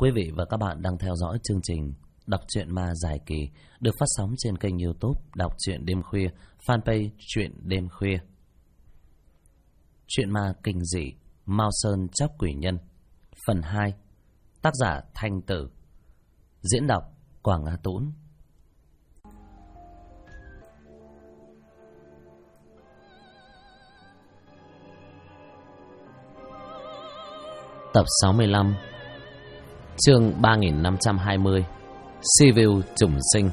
Quý vị và các bạn đang theo dõi chương trình Đọc truyện ma dài kỳ được phát sóng trên kênh YouTube Đọc truyện đêm khuya, fanpage Truyện đêm khuya. Truyện ma kinh dị Mao Sơn Chóc Quỷ Nhân phần 2, tác giả Thanh Tử, diễn đọc Quảng Á Tũng. Tập 65, chương 3520, Sivu trùng sinh.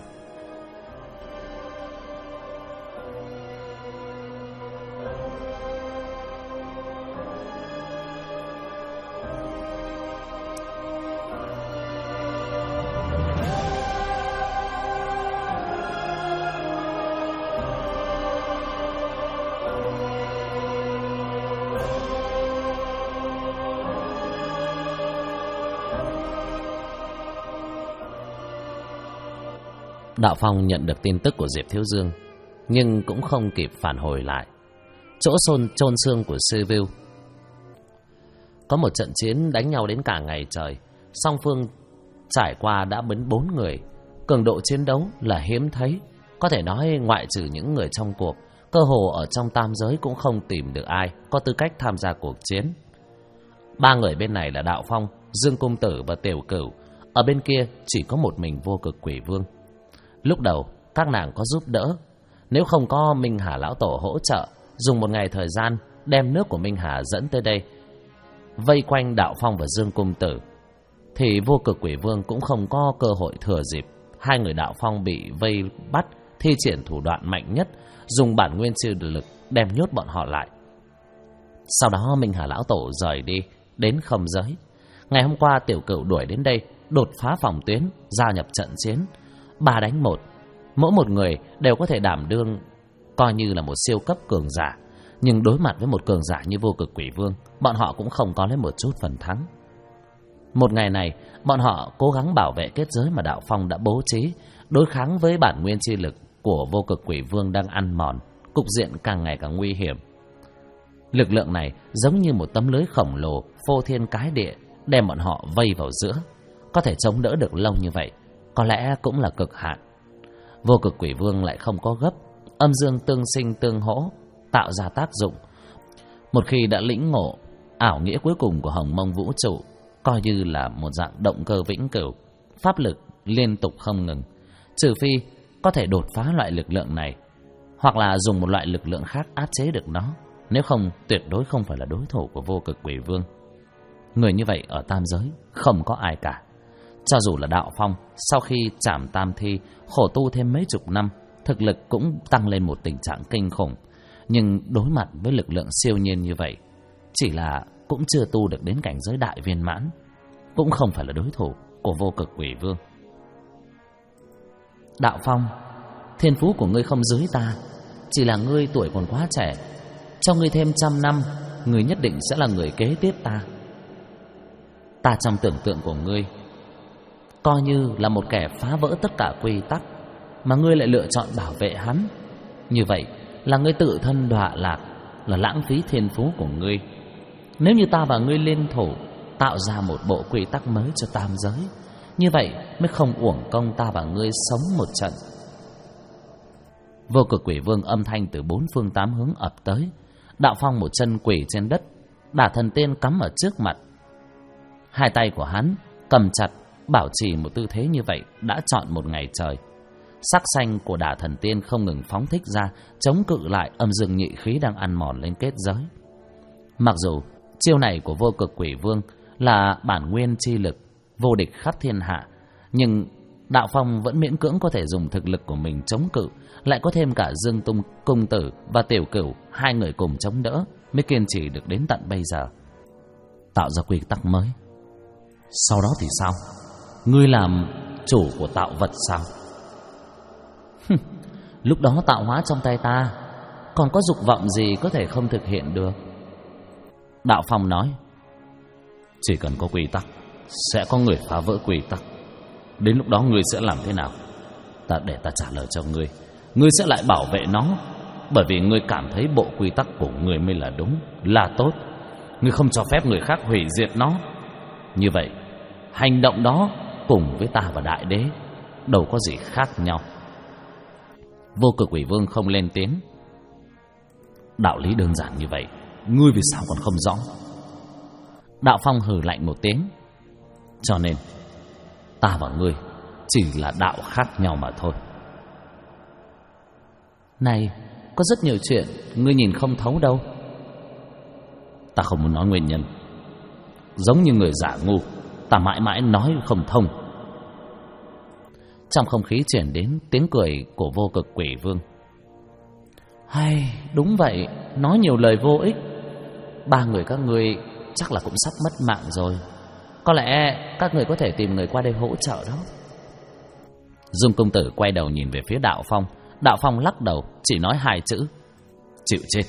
Đạo Phong nhận được tin tức của Diệp Thiếu Dương, nhưng cũng không kịp phản hồi lại. Chỗ chôn xương của Sivu có một trận chiến đánh nhau đến cả ngày trời, song phương trải qua đã đến 4 người. Cường độ chiến đấu là hiếm thấy, có thể nói ngoại trừ những người trong cuộc, cơ hồ ở trong tam giới cũng không tìm được ai có tư cách tham gia cuộc chiến. 3 người bên này là Đạo Phong, Dương Cung Tử và Tiểu Cửu, ở bên kia chỉ có một mình Vô Cực Quỷ Vương. Lúc đầu các nàng có giúp đỡ, nếu không có Minh Hà lão tổ hỗ trợ, dùng một ngày thời gian đem nước của Minh Hà dẫn tới đây, vây quanh Đạo Phong và Dương Cung Tử, thì Vô Cực Quỷ Vương cũng không có cơ hội thừa dịp hai người Đạo Phong bị vây bắt, thi triển thủ đoạn mạnh nhất, dùng bản nguyên siêu lực đem nhốt bọn họ lại. Sau đó Minh Hà lão tổ rời đi đến không giới. Ngày hôm qua Tiểu Cửu đuổi đến đây, đột phá phòng tuyến, gia nhập trận chiến 3 đánh 1, mỗi một người đều có thể đảm đương coi như là một siêu cấp cường giả, nhưng đối mặt với một cường giả như Vô Cực Quỷ Vương, bọn họ cũng không có lấy một chút phần thắng. Một ngày này, bọn họ cố gắng bảo vệ kết giới mà Đạo Phong đã bố trí, đối kháng với bản nguyên chi lực của Vô Cực Quỷ Vương đang ăn mòn, cục diện càng ngày càng nguy hiểm. Lực lượng này giống như một tấm lưới khổng lồ phô thiên cái địa, đem bọn họ vây vào giữa. Có thể chống đỡ được lâu như vậy có lẽ cũng là cực hạn. Vô Cực Quỷ Vương lại không có gấp, âm dương tương sinh tương hỗ, tạo ra tác dụng. Một khi đã lĩnh ngộ ảo nghĩa cuối cùng của Hồng Mông vũ trụ, coi như là một dạng động cơ vĩnh cửu, pháp lực liên tục không ngừng. Trừ phi có thể đột phá loại lực lượng này, hoặc là dùng một loại lực lượng khác áp chế được nó, nếu không tuyệt đối không phải là đối thủ của Vô Cực Quỷ Vương. Người như vậy ở tam giới không có ai cả. Cho dù là Đạo Phong, sau khi trảm tam thi, khổ tu thêm mấy chục năm, thực lực cũng tăng lên một tình trạng kinh khủng. Nhưng đối mặt với lực lượng siêu nhiên như vậy, chỉ là cũng chưa tu được đến cảnh giới đại viên mãn, cũng không phải là đối thủ của Vô Cực Quỷ Vương. Đạo Phong, thiên phú của ngươi không dưới ta, chỉ là ngươi tuổi còn quá trẻ. Cho ngươi thêm 100 năm, ngươi nhất định sẽ là người kế tiếp ta. Ta trong tưởng tượng của ngươi coi như là một kẻ phá vỡ tất cả quy tắc, mà ngươi lại lựa chọn bảo vệ hắn. Như vậy là ngươi tự thân đọa lạc, là lãng phí thiên phú của ngươi. Nếu như ta và ngươi liên thủ, tạo ra một bộ quy tắc mới cho tam giới, như vậy mới không uổng công ta và ngươi sống một trận. Vô Cực Quỷ Vương âm thanh từ 4 phương 8 hướng ập tới. Đạo Phong một chân quỳ trên đất, Đả Thần Tiên cắm ở trước mặt. Hai tay của hắn cầm chặt, bảo trì một tư thế như vậy đã trọn một ngày trời. Sắc xanh của Đả Thần Tiên không ngừng phóng thích ra, chống cự lại âm dương nhị khí đang ăn mòn lên kết giới. Mặc dù chiêu này của Vô Cực Quỷ Vương là bản nguyên chi lực vô địch khắp thiên hạ, nhưng Đạo Phong vẫn miễn cưỡng có thể dùng thực lực của mình chống cự, lại có thêm cả Dương Cung Tử và Tiểu Cửu, hai người cùng chống đỡ, mới kiên trì được đến tận bây giờ. Tạo ra quy tắc mới, sau đó thì sao? Ngươi làm chủ của tạo vật sao? Lúc đó tạo hóa trong tay ta, còn có dục vọng gì có thể không thực hiện được? Đạo Phong nói, chỉ cần có quy tắc, sẽ có người phá vỡ quy tắc. Đến lúc đó ngươi sẽ làm thế nào? Để ta trả lời cho ngươi. Ngươi sẽ lại bảo vệ nó, bởi vì ngươi cảm thấy bộ quy tắc của ngươi mới là đúng, là tốt. Ngươi không cho phép người khác hủy diệt nó. Như vậy Hành động đó cùng với ta và Đại Đế đâu có gì khác nhau. Vô Cực Quỷ Vương không lên tiếng. Đạo lý đơn giản như vậy, ngươi vì sao còn không rõ? Đạo Phong hừ lạnh một tiếng. Cho nên ta và ngươi chỉ là đạo khác nhau mà thôi. Này, có rất nhiều chuyện ngươi nhìn không thấu đâu. Ta không muốn nói nguyên nhân. Giống như người giả ngu, ta mãi mãi nói không thông. Trong không khí chuyển đến tiếng cười của Vô Cực Quỷ Vương. Hay, đúng vậy, nói nhiều lời vô ích. Ba người các ngươi chắc là cũng sắp mất mạng rồi. Có lẽ các người có thể tìm người qua đây hỗ trợ đó. Dương công tử quay đầu nhìn về phía Đạo Phong. Đạo Phong lắc đầu, chỉ nói hai chữ: chịu chết.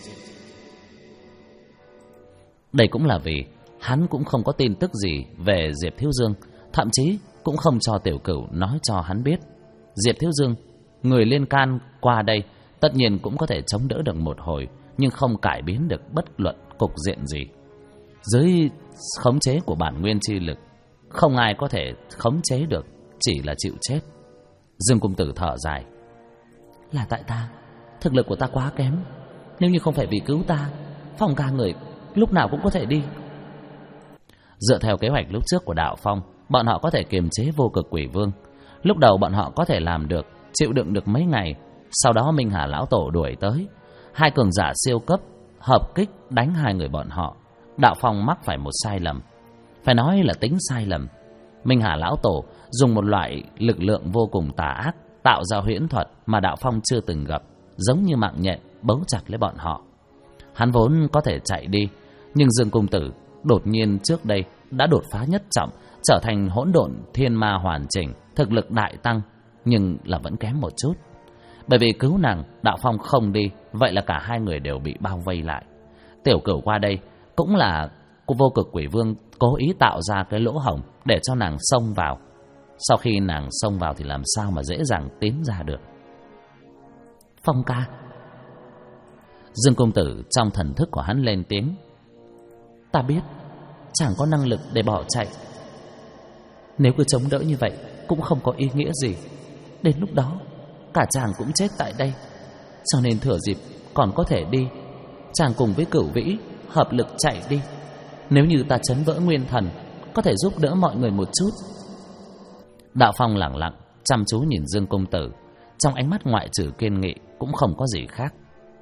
Đây cũng là vì hắn cũng không có tin tức gì về Diệp Thiếu Dương, thậm chí cũng không cho Tiểu Cửu nói cho hắn biết. Diệp Thiếu Dương, người liên can qua đây tất nhiên cũng có thể chống đỡ được một hồi, nhưng không cải biến được bất luận cục diện gì. Dưới khống chế của bản nguyên chi lực, không ai có thể khống chế được, chỉ là chịu chết. Dương công tử thở dài. Là tại ta, thực lực của ta quá kém. Nếu như không phải vì cứu ta, Phong ca người lúc nào cũng có thể đi. Dựa theo kế hoạch lúc trước của Đạo Phong, bọn họ có thể kiềm chế Vô Cực Quỷ Vương. Lúc đầu bọn họ có thể làm được, chịu đựng được mấy ngày. Sau đó Minh Hà lão tổ đuổi tới, hai cường giả siêu cấp hợp kích đánh hai người bọn họ. Đạo Phong mắc phải một sai lầm, phải nói là tính sai lầm. Minh Hà lão tổ dùng một loại lực lượng vô cùng tà ác tạo ra huyễn thuật mà Đạo Phong chưa từng gặp, giống như mạng nhện bấu chặt lấy bọn họ. Hắn vốn có thể chạy đi, nhưng Dương công tử đột nhiên trước đây đã đột phá nhất trọng, trở thành hỗn độn thiên ma hoàn chỉnh, thực lực đại tăng, nhưng là vẫn kém một chút. Bởi vì cứu nàng, Đạo Phong không đi, vậy là cả hai người đều bị bao vây lại. Tiểu Cửu qua đây cũng là Vô Cực Quỷ Vương cố ý tạo ra cái lỗ hổng để cho nàng xông vào. Sau khi nàng xông vào thì làm sao mà dễ dàng tiến ra được. Phong ca. Dương công tử trong thần thức của hắn lên tiếng. Ta biết chẳng có năng lực để bỏ chạy. Nếu cứ chống đỡ như vậy cũng không có ý nghĩa gì. Đến lúc đó cả chàng cũng chết tại đây. Cho nên thừa dịp còn có thể đi, chàng cùng với Cửu Vĩ hợp lực chạy đi. Nếu như ta chấn vỡ nguyên thần, có thể giúp đỡ mọi người một chút. Đạo Phong lặng lặng chăm chú nhìn Dương công tử, trong ánh mắt ngoại trừ kiên nghị cũng không có gì khác.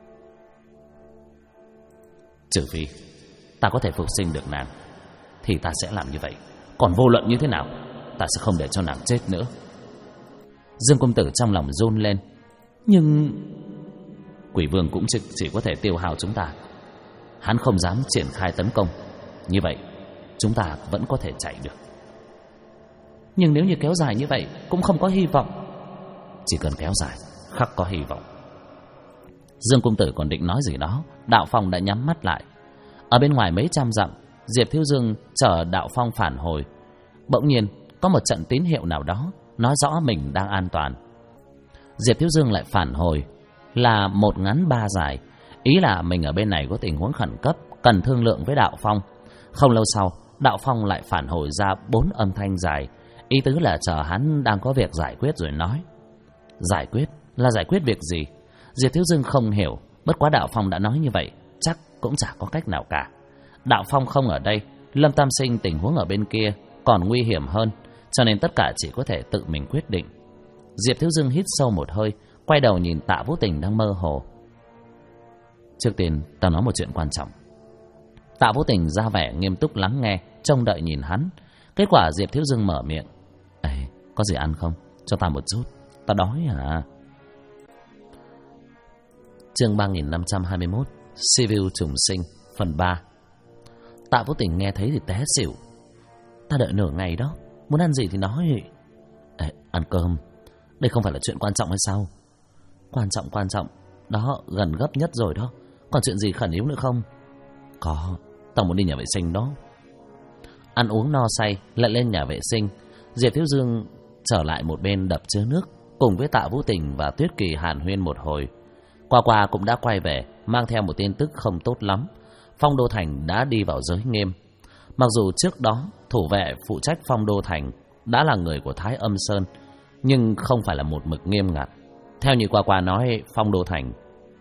Trừ phi ta có thể phục sinh được nàng, thì ta sẽ làm như vậy. Còn vô luận như thế nào, ta sẽ không để cho nàng chết nữa. Dương công tử trong lòng run lên. Nhưng Quỷ Vương cũng chỉ có thể tiêu hao chúng ta. Hắn không dám triển khai tấn công. Như vậy chúng ta vẫn có thể chạy được. Nhưng nếu như kéo dài như vậy cũng không có hy vọng. Chỉ cần kéo dài khắc có hy vọng. Dương công tử còn định nói gì đó, Đạo Phong đã nhắm mắt lại. Ở bên ngoài mấy trăm dặm, Diệp Thiếu Dương chờ Đạo Phong phản hồi. Bỗng nhiên có một trận tín hiệu nào đó nói rõ mình đang an toàn. Diệp Thiếu Dương lại phản hồi là một ngắn ba dài, ý là mình ở bên này có tình huống khẩn cấp, cần thương lượng với Đạo Phong. Không lâu sau, Đạo Phong lại phản hồi ra 4 âm thanh dài, ý tứ là chờ hắn đang có việc giải quyết rồi nói. Giải quyết là giải quyết việc gì? Diệp Thiếu Dương không hiểu, bất quá Đạo Phong đã nói như vậy, chắc cũng chả có cách nào cả. Đạo Phong không ở đây, Lâm Tam Sinh tình huống ở bên kia còn nguy hiểm hơn, cho nên tất cả chỉ có thể tự mình quyết định. Diệp Thiếu Dương hít sâu một hơi, quay đầu nhìn Tạ Vũ Tình đang mơ hồ. Trước tiên tao nói một chuyện quan trọng. Tạ Vũ Tình ra vẻ nghiêm túc lắng nghe, trông đợi nhìn hắn. Kết quả Diệp Thiếu Dương mở miệng. Ê, có gì ăn không? Cho tao một chút, tao đói hả? Chương 3521, Siêu trùng sinh, phần 3. Tạ Vũ Tình nghe thấy thì té xỉu. Ta đợi nửa ngày đó, muốn ăn gì thì nói. Ê, ăn cơm, đây không phải là chuyện quan trọng hay sao? Quan trọng, đó gần gấp nhất rồi đó. Còn chuyện gì khẩn yếu nữa không? Có, tao muốn đi nhà vệ sinh đó. Ăn uống no say, lại lên nhà vệ sinh. Diệp Thiếu Dương trở lại một bên đập chứa nước, cùng với Tạ Vũ Tình và Tuyết Kỳ hàn huyên một hồi. Qua cũng đã quay về, mang theo một tin tức không tốt lắm. Phong Đô Thành đã đi vào giới nghiêm. Mặc dù trước đó thủ vệ phụ trách Phong Đô Thành đã là người của Thái Âm Sơn, nhưng không phải là một mực nghiêm ngặt. Theo như Qua nói, Phong Đô Thành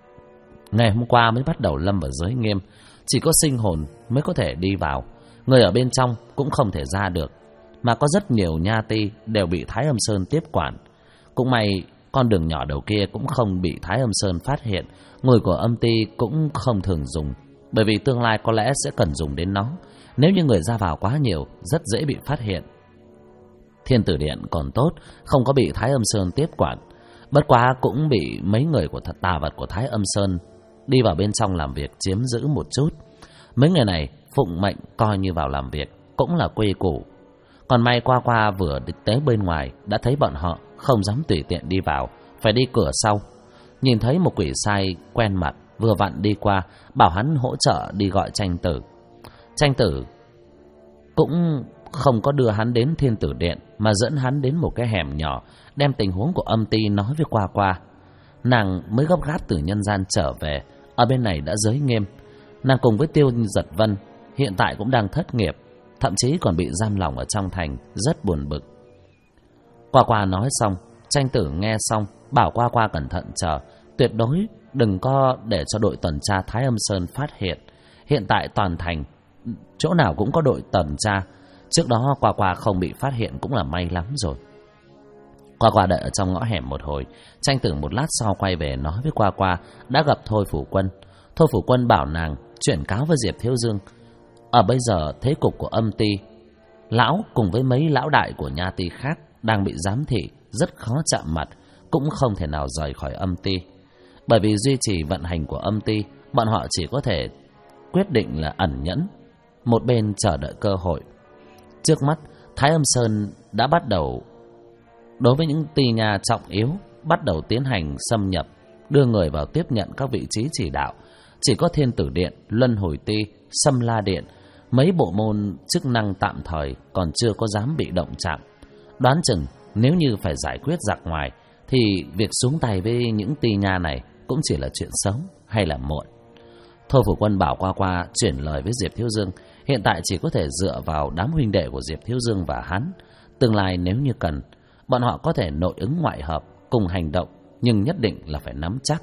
ngày hôm qua mới bắt đầu lâm vào giới nghiêm, chỉ có sinh hồn mới có thể đi vào, người ở bên trong cũng không thể ra được. Mà có rất nhiều nha ti đều bị Thái Âm Sơn tiếp quản. Cũng may con đường nhỏ đầu kia cũng không bị Thái Âm Sơn phát hiện, người của âm ti cũng không thường dùng, bởi vì tương lai có lẽ sẽ cần dùng đến nó. Nếu như người ra vào quá nhiều, rất dễ bị phát hiện. Thiên Tử Điện còn tốt, không có bị Thái Âm Sơn tiếp quản. Bất quá cũng bị mấy người của tà vật của Thái Âm Sơn đi vào bên trong làm việc chiếm giữ một chút. Mấy người này phụng mệnh coi như vào làm việc, cũng là quy củ. Còn may Qua vừa đi tới bên ngoài đã thấy bọn họ không dám tùy tiện đi vào, phải đi cửa sau. Nhìn thấy một quỷ sai quen mặt vừa vặn đi qua, bảo hắn hỗ trợ đi gọi Tranh Tử. Tranh Tử cũng không có đưa hắn đến Thiên Tử Điện, mà dẫn hắn đến một cái hẻm nhỏ, đem tình huống của âm ti nói với Qua. Nàng mới gấp gáp từ nhân gian trở về, ở bên này đã giới nghiêm. Nàng cùng với Tiêu Giật Vân hiện tại cũng đang thất nghiệp, thậm chí còn bị giam lỏng ở trong thành, rất buồn bực. Qua nói xong, Tranh Tử nghe xong, bảo Qua cẩn thận chờ, tuyệt đối đừng có để cho đội tuần tra Thái Âm Sơn phát hiện. Hiện tại toàn thành chỗ nào cũng có đội tuần tra, trước đó Qua không bị phát hiện cũng là may lắm rồi. Qua đợi ở trong ngõ hẻm một hồi, Tranh Tử một lát sau quay về nói với Qua đã gặp Thôi Phủ Quân. Thôi Phủ Quân bảo nàng chuyển cáo với Diệp Thiếu Dương. Ở bây giờ thế cục của âm ti, lão cùng với mấy lão đại của nha ti khác đang bị giám thị, rất khó chạm mặt, cũng không thể nào rời khỏi âm ti. Bởi vì duy trì vận hành của âm ti, bọn họ chỉ có thể quyết định là ẩn nhẫn, một bên chờ đợi cơ hội. Trước mắt, Thái Âm Sơn đã bắt đầu đối với những ti nha trọng yếu bắt đầu tiến hành xâm nhập, đưa người vào tiếp nhận các vị trí chỉ đạo. Chỉ có Thiên Tử Điện, Luân Hồi Ti, Sâm La Điện, mấy bộ môn chức năng tạm thời còn chưa có dám bị động chạm. Đoán chừng nếu như phải giải quyết giặc ngoài thì việc xuống tay với những ti nha này cũng chỉ là chuyện sớm hay là muộn. Thôi Phủ Quân bảo Qua chuyển lời với Diệp Thiếu Dương, hiện tại chỉ có thể dựa vào đám huynh đệ của Diệp Thiếu Dương và hắn. Tương lai nếu như cần, bọn họ có thể nội ứng ngoại hợp cùng hành động, nhưng nhất định là phải nắm chắc.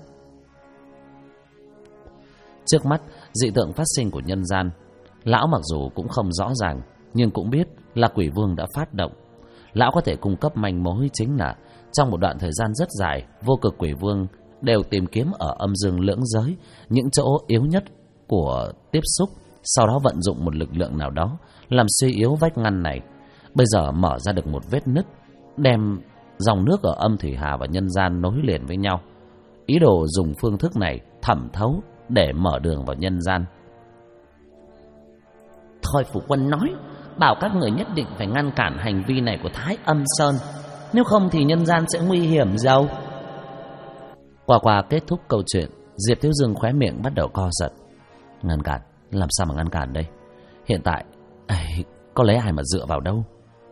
Trước mắt, dị tượng phát sinh của nhân gian, lão mặc dù cũng không rõ ràng, nhưng cũng biết là Quỷ Vương đã phát động. Lão có thể cung cấp manh mối, chính là trong một đoạn thời gian rất dài, Vô Cực Quỷ Vương đều tìm kiếm ở âm dương lưỡng giới những chỗ yếu nhất của tiếp xúc, sau đó vận dụng một lực lượng nào đó làm suy yếu vách ngăn này. Bây giờ mở ra được một vết nứt, đem dòng nước ở âm thủy hà và nhân gian nối liền với nhau, ý đồ dùng phương thức này thẩm thấu để mở đường vào nhân gian. Thôi Phủ Quân nói, bảo các người nhất định phải ngăn cản hành vi này của Thái Âm Sơn, nếu không thì nhân gian sẽ nguy hiểm giàu. Qua kết thúc câu chuyện, Diệp Thiếu Dương khóe miệng bắt đầu co giật. Ngăn cản? Làm sao mà ngăn cản đây? Hiện tại có lấy ai mà dựa vào đâu?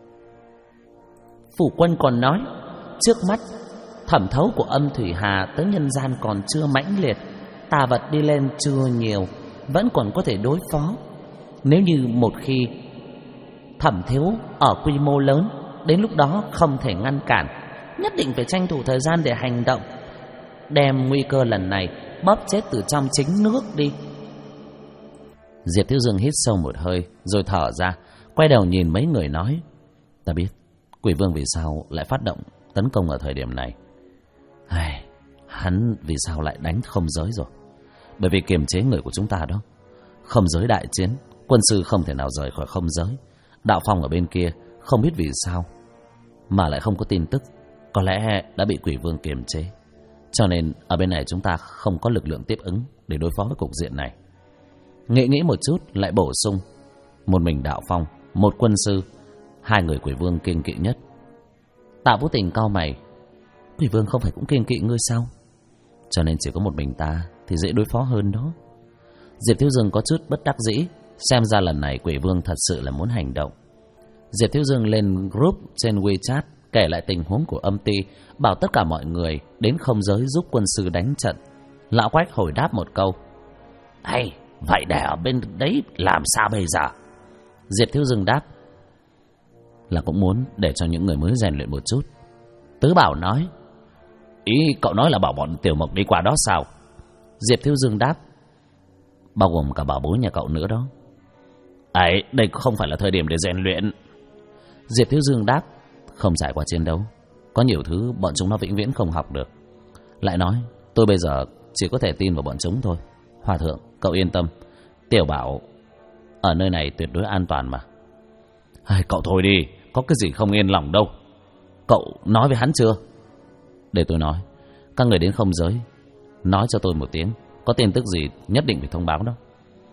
Phủ Quân còn nói, trước mắt thẩm thấu của âm thủy hà tới nhân gian còn chưa mãnh liệt, tà vật đi lên chưa nhiều, vẫn còn có thể đối phó. Nếu như một khi thẩm thấu ở quy mô lớn, đến lúc đó không thể ngăn cản, nhất định phải tranh thủ thời gian để hành động, đem nguy cơ lần này bóp chết từ trong chính nước đi. Diệp Thiếu Dương hít sâu một hơi rồi thở ra, quay đầu nhìn mấy người nói, ta biết Quỷ Vương vì sao lại phát động tấn công ở thời điểm này. Hắn vì sao lại đánh không giới rồi? Bởi vì kiềm chế người của chúng ta đó. Không giới đại chiến, quân sư không thể nào rời khỏi không giới. Đạo Phong ở bên kia không biết vì sao mà lại không có tin tức, có lẽ đã bị Quỷ Vương kiềm chế. Cho nên ở bên này chúng ta không có lực lượng tiếp ứng để đối phó với cục diện này. Nghĩ một chút lại bổ sung, một mình Đạo Phong, một quân sư, hai người Quỷ Vương kiêng kỵ nhất. Tạ Vũ Tình cau mày, Quỷ Vương không phải cũng kiêng kỵ ngươi sao? Cho nên chỉ có một mình ta thì dễ đối phó hơn đó. Diệp Thiếu Dương có chút bất đắc dĩ, xem ra lần này Quỷ Vương thật sự là muốn hành động. Diệp Thiếu Dương lên group trên WeChat kể lại tình huống của âm ty, bảo tất cả mọi người đến không giới giúp quân sư đánh trận. Lão Quách hồi đáp một câu, vậy để ở bên đấy làm sao bây giờ? Diệp Thiếu Dương đáp là cũng muốn để cho những người mới rèn luyện một chút. Tứ Bảo nói: Ý cậu nói là bảo bọn Tiểu Mộc đi qua đó sao? Diệp Thiếu Dương đáp: Bao gồm cả bảo bối nhà cậu nữa đó. Ấy, đây không phải là thời điểm để rèn luyện. Diệp Thiếu Dương đáp: Không trải qua chiến đấu, có nhiều thứ bọn chúng nó vĩnh viễn không học được. Lại nói, tôi bây giờ chỉ có thể tin vào bọn chúng thôi. Hòa thượng, cậu yên tâm, Tiểu Bảo ở nơi này tuyệt đối an toàn mà. Cậu thôi đi, có cái gì không yên lòng đâu. Cậu nói với hắn chưa? Để tôi nói. Các người đến không giới, nói cho tôi một tiếng, có tin tức gì nhất định phải thông báo đó.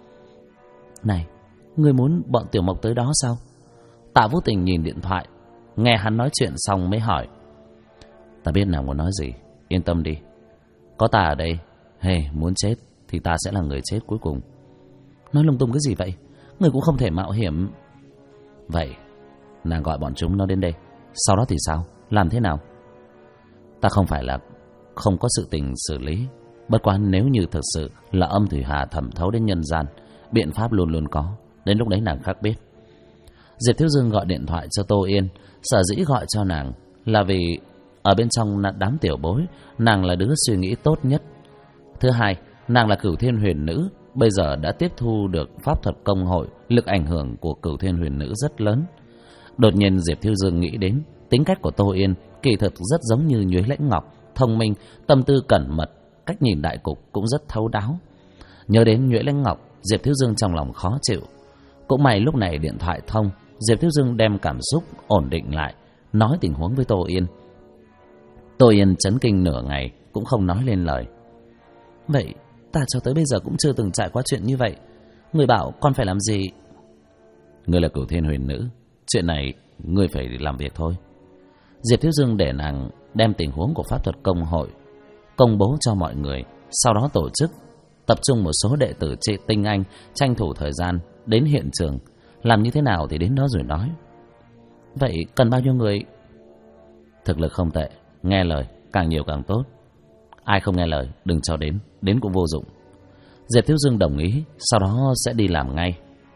Này, người muốn bọn Tiểu Mộc tới đó sao? Tạ Vũ Tình nhìn điện thoại, nghe hắn nói chuyện xong mới hỏi. Ta biết nàng muốn nói gì, yên tâm đi. Có ta ở đây, muốn chết thì ta sẽ là người chết cuối cùng. Nói lung tung cái gì vậy? Người cũng không thể mạo hiểm. Vậy, nàng gọi bọn chúng nó đến đây, sau đó thì sao? Làm thế nào? Ta không phải là không có sự tình xử lý. Bất quá nếu như thực sự là âm thủy hà thẩm thấu đến nhân gian, biện pháp luôn luôn có. Đến lúc đấy nàng khác biết. Diệp Thiếu Dương gọi điện thoại cho Tô Yên. Sở dĩ gọi cho nàng là vì ở bên trong đám tiểu bối, nàng là đứa suy nghĩ tốt nhất. Thứ hai, nàng là Cửu Thiên Huyền Nữ, bây giờ đã tiếp thu được pháp thuật công hội, lực ảnh hưởng của Cửu Thiên Huyền Nữ rất lớn. Đột nhiên Diệp Thiếu Dương nghĩ đến tính cách của Tô Yên kỳ thực rất giống như Nhuế Lãnh Ngọc, thông minh, tâm tư cẩn mật, cách nhìn đại cục cũng rất thấu đáo. Nhớ đến Nhuế Lãnh Ngọc, Diệp Thiếu Dương trong lòng khó chịu. Cũng may lúc này điện thoại thông, Diệp Thiếu Dương đem cảm xúc ổn định lại, nói tình huống với Tô Yên. Tô Yên chấn kinh nửa ngày cũng không nói lên lời. Vậy ta cho tới bây giờ cũng chưa từng trải qua chuyện như vậy, người bảo con phải làm gì? Ngươi là Cửu Thiên Huyền Nữ, chuyện này ngươi phải làm việc thôi. Diệp Thiếu Dương để nàng đem tình huống của pháp thuật công hội công bố cho mọi người, sau đó tổ chức tập trung một số đệ tử trị tinh anh, tranh thủ thời gian đến hiện trường. Làm như thế nào thì đến đó rồi nói. Vậy cần bao nhiêu người? Thực lực không tệ, nghe lời càng nhiều càng tốt. Ai không nghe lời đừng cho đến cũng vô dụng. Diệp Thiếu Dương đồng ý, sau đó sẽ đi làm ngay.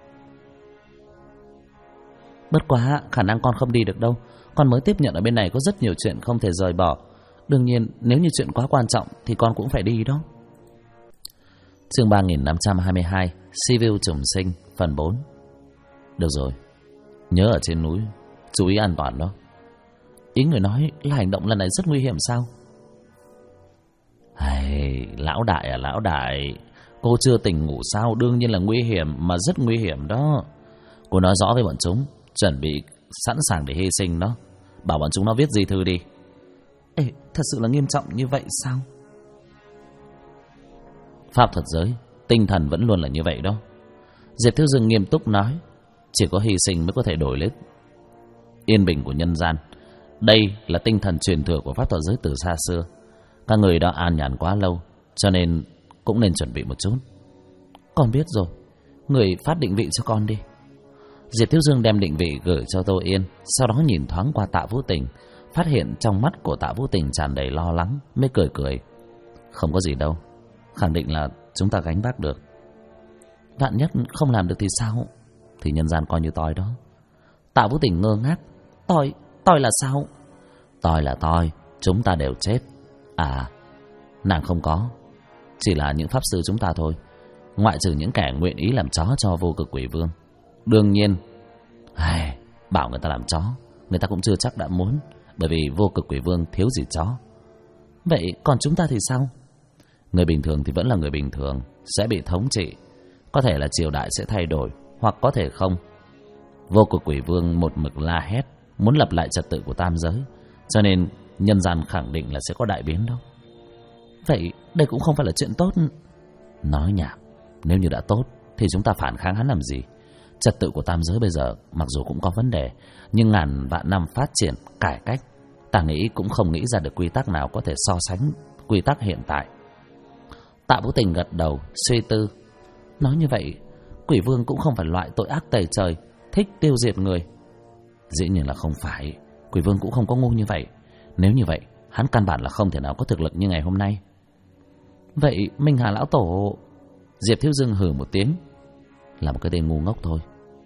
Bất quá khả năng con không đi được đâu, con mới tiếp nhận ở bên này có rất nhiều chuyện không thể rời bỏ. Đương nhiên nếu như chuyện quá quan trọng thì con cũng phải đi đó. Chương 3522 Civil Trùng Sinh phần 4. Được rồi, nhớ ở trên núi chú ý an toàn đó. Ý người nói là hành động lần này rất nguy hiểm sao? Lão đại à lão đại, cô chưa tỉnh ngủ sao? Đương nhiên là nguy hiểm, mà rất nguy hiểm đó. Cô nói rõ với bọn chúng, chuẩn bị sẵn sàng để hy sinh đó. Bảo bọn chúng nó viết di thư đi. Thật sự là nghiêm trọng như vậy sao? Pháp thuật giới, tinh thần vẫn luôn là như vậy đó. Diệp Thiếu Dương nghiêm túc nói. Chỉ có hy sinh mới có thể đổi lấy yên bình của nhân gian. Đây là tinh thần truyền thừa của pháp thuật giới từ xa xưa. Các người đã an nhàn quá lâu, cho nên cũng nên chuẩn bị một chút. Con biết rồi, người phát định vị cho con đi. Diệp Thiếu Dương đem định vị gửi cho Tô Yên, sau đó nhìn thoáng qua Tạ Vũ Tình, phát hiện trong mắt của Tạ Vũ Tình tràn đầy lo lắng, mới cười cười. Không có gì đâu, khẳng định là chúng ta gánh vác được. Vạn nhất không làm được thì sao? Thì nhân gian coi như toi đó. Tạ Vũ Tình ngơ ngác. Toi là sao? Toi là toi, chúng ta đều chết. À, nàng không có, chỉ là những pháp sư chúng ta thôi, ngoại trừ những kẻ nguyện ý làm chó cho Vô Cực Quỷ Vương. Đương nhiên bảo người ta làm chó, người ta cũng chưa chắc đã muốn, bởi vì Vô Cực Quỷ Vương thiếu gì chó. Vậy còn chúng ta thì sao? Người bình thường thì vẫn là người bình thường, sẽ bị thống trị. Có thể là triều đại sẽ thay đổi, hoặc có thể không. Vô Cực Quỷ Vương một mực la hét muốn lập lại trật tự của tam giới, cho nên nhân gian khẳng định là sẽ có đại biến đâu. Vậy đây cũng không phải là chuyện tốt. Nói nhảm, nếu như đã tốt thì chúng ta phản kháng hắn làm gì? Trật tự của tam giới bây giờ mặc dù cũng có vấn đề, nhưng ngàn vạn năm phát triển, cải cách, ta nghĩ cũng không nghĩ ra được quy tắc nào có thể so sánh quy tắc hiện tại. Tạ Vũ Tình gật đầu, suy tư. Nói như vậy, Quỷ Vương cũng không phải loại tội ác tày trời, thích tiêu diệt người. Dĩ nhiên là không phải, Quỷ Vương cũng không có ngu như vậy. Nếu như vậy, hắn căn bản là không thể nào có thực lực như ngày hôm nay. Vậy Minh Hà lão tổ... Diệp Thiếu Dương hừ một tiếng. Là một cái tên ngu ngốc thôi.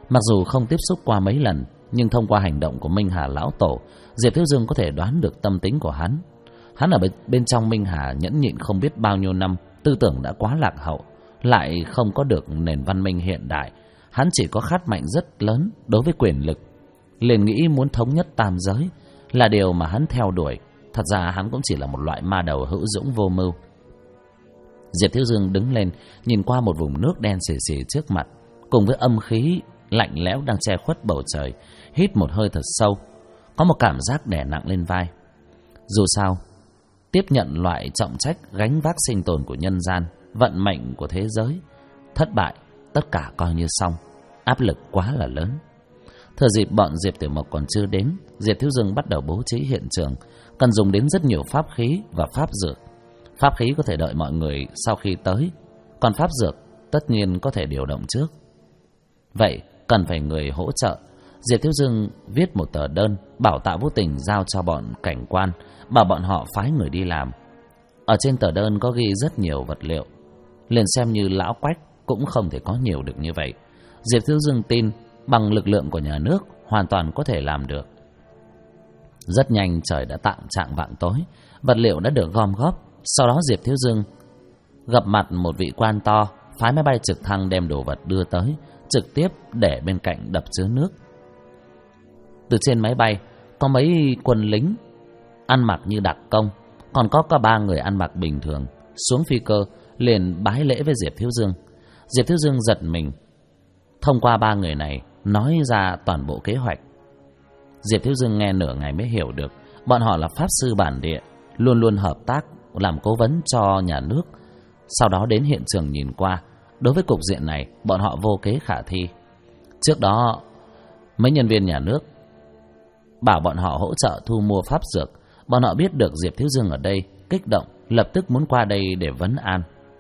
Mặc dù không tiếp xúc qua mấy lần, nhưng thông qua hành động của Minh Hà lão tổ, Diệp Thiếu Dương có thể đoán được tâm tính của hắn. Hắn ở bên trong Minh Hà nhẫn nhịn không biết bao nhiêu năm, tư tưởng đã quá lạc hậu, lại không có được nền văn minh hiện đại. Hắn chỉ có khát mạnh rất lớn đối với quyền lực, liền nghĩ muốn thống nhất tam giới là điều mà hắn theo đuổi. Thật ra hắn cũng chỉ là một loại ma đầu hữu dũng vô mưu. Diệp Thiếu Dương đứng lên, nhìn qua một vùng nước đen xì xì trước mặt, cùng với âm khí lạnh lẽo đang che khuất bầu trời, hít một hơi thật sâu, có một cảm giác đè nặng lên vai. Dù sao, tiếp nhận loại trọng trách gánh vác sinh tồn của nhân gian, vận mệnh của thế giới, thất bại, tất cả coi như xong, áp lực quá là lớn. Thừa dịp bọn Diệp Tiểu Mộc còn chưa đến, Diệp Thiếu Dương bắt đầu bố trí hiện trường, cần dùng đến rất nhiều pháp khí và pháp dược. Pháp khí có thể đợi mọi người sau khi tới, còn pháp dược tất nhiên có thể điều động trước. Vậy cần phải người hỗ trợ. Diệp Thiếu Dương viết một tờ đơn bảo Tạ Vô Tình giao cho bọn cảnh quan, bảo bọn họ phái người đi làm. Ở trên tờ đơn có ghi rất nhiều vật liệu, liền xem như lão Quách cũng không thể có nhiều được như vậy. Diệp Thiếu Dương tin bằng lực lượng của nhà nước hoàn toàn có thể làm được. Rất nhanh trời đã chạng vạng tối, vật liệu đã được gom góp. Sau đó Diệp Thiếu Dương gặp mặt một vị quan to, phái máy bay trực thăng đem đồ vật đưa tới, trực tiếp để bên cạnh đập chứa nước. Từ trên máy bay có mấy quân lính ăn mặc như đặc công, còn có cả 3 người ăn mặc bình thường xuống phi cơ liền bái lễ với Diệp Thiếu Dương. Diệp Thiếu Dương giật mình, thông qua 3 người này nói ra toàn bộ kế hoạch. Diệp Thiếu Dương nghe nửa ngày mới hiểu được, bọn họ là pháp sư bản địa, luôn luôn hợp tác làm cố vấn cho nhà nước. Sau đó đến hiện trường nhìn qua, đối với cục diện này bọn họ vô kế khả thi. Trước đó mấy nhân viên nhà nước bảo bọn họ hỗ trợ thu mua pháp dược, bọn họ biết được Diệp Thiếu Dương ở đây, kích động lập tức muốn qua đây để vấn an.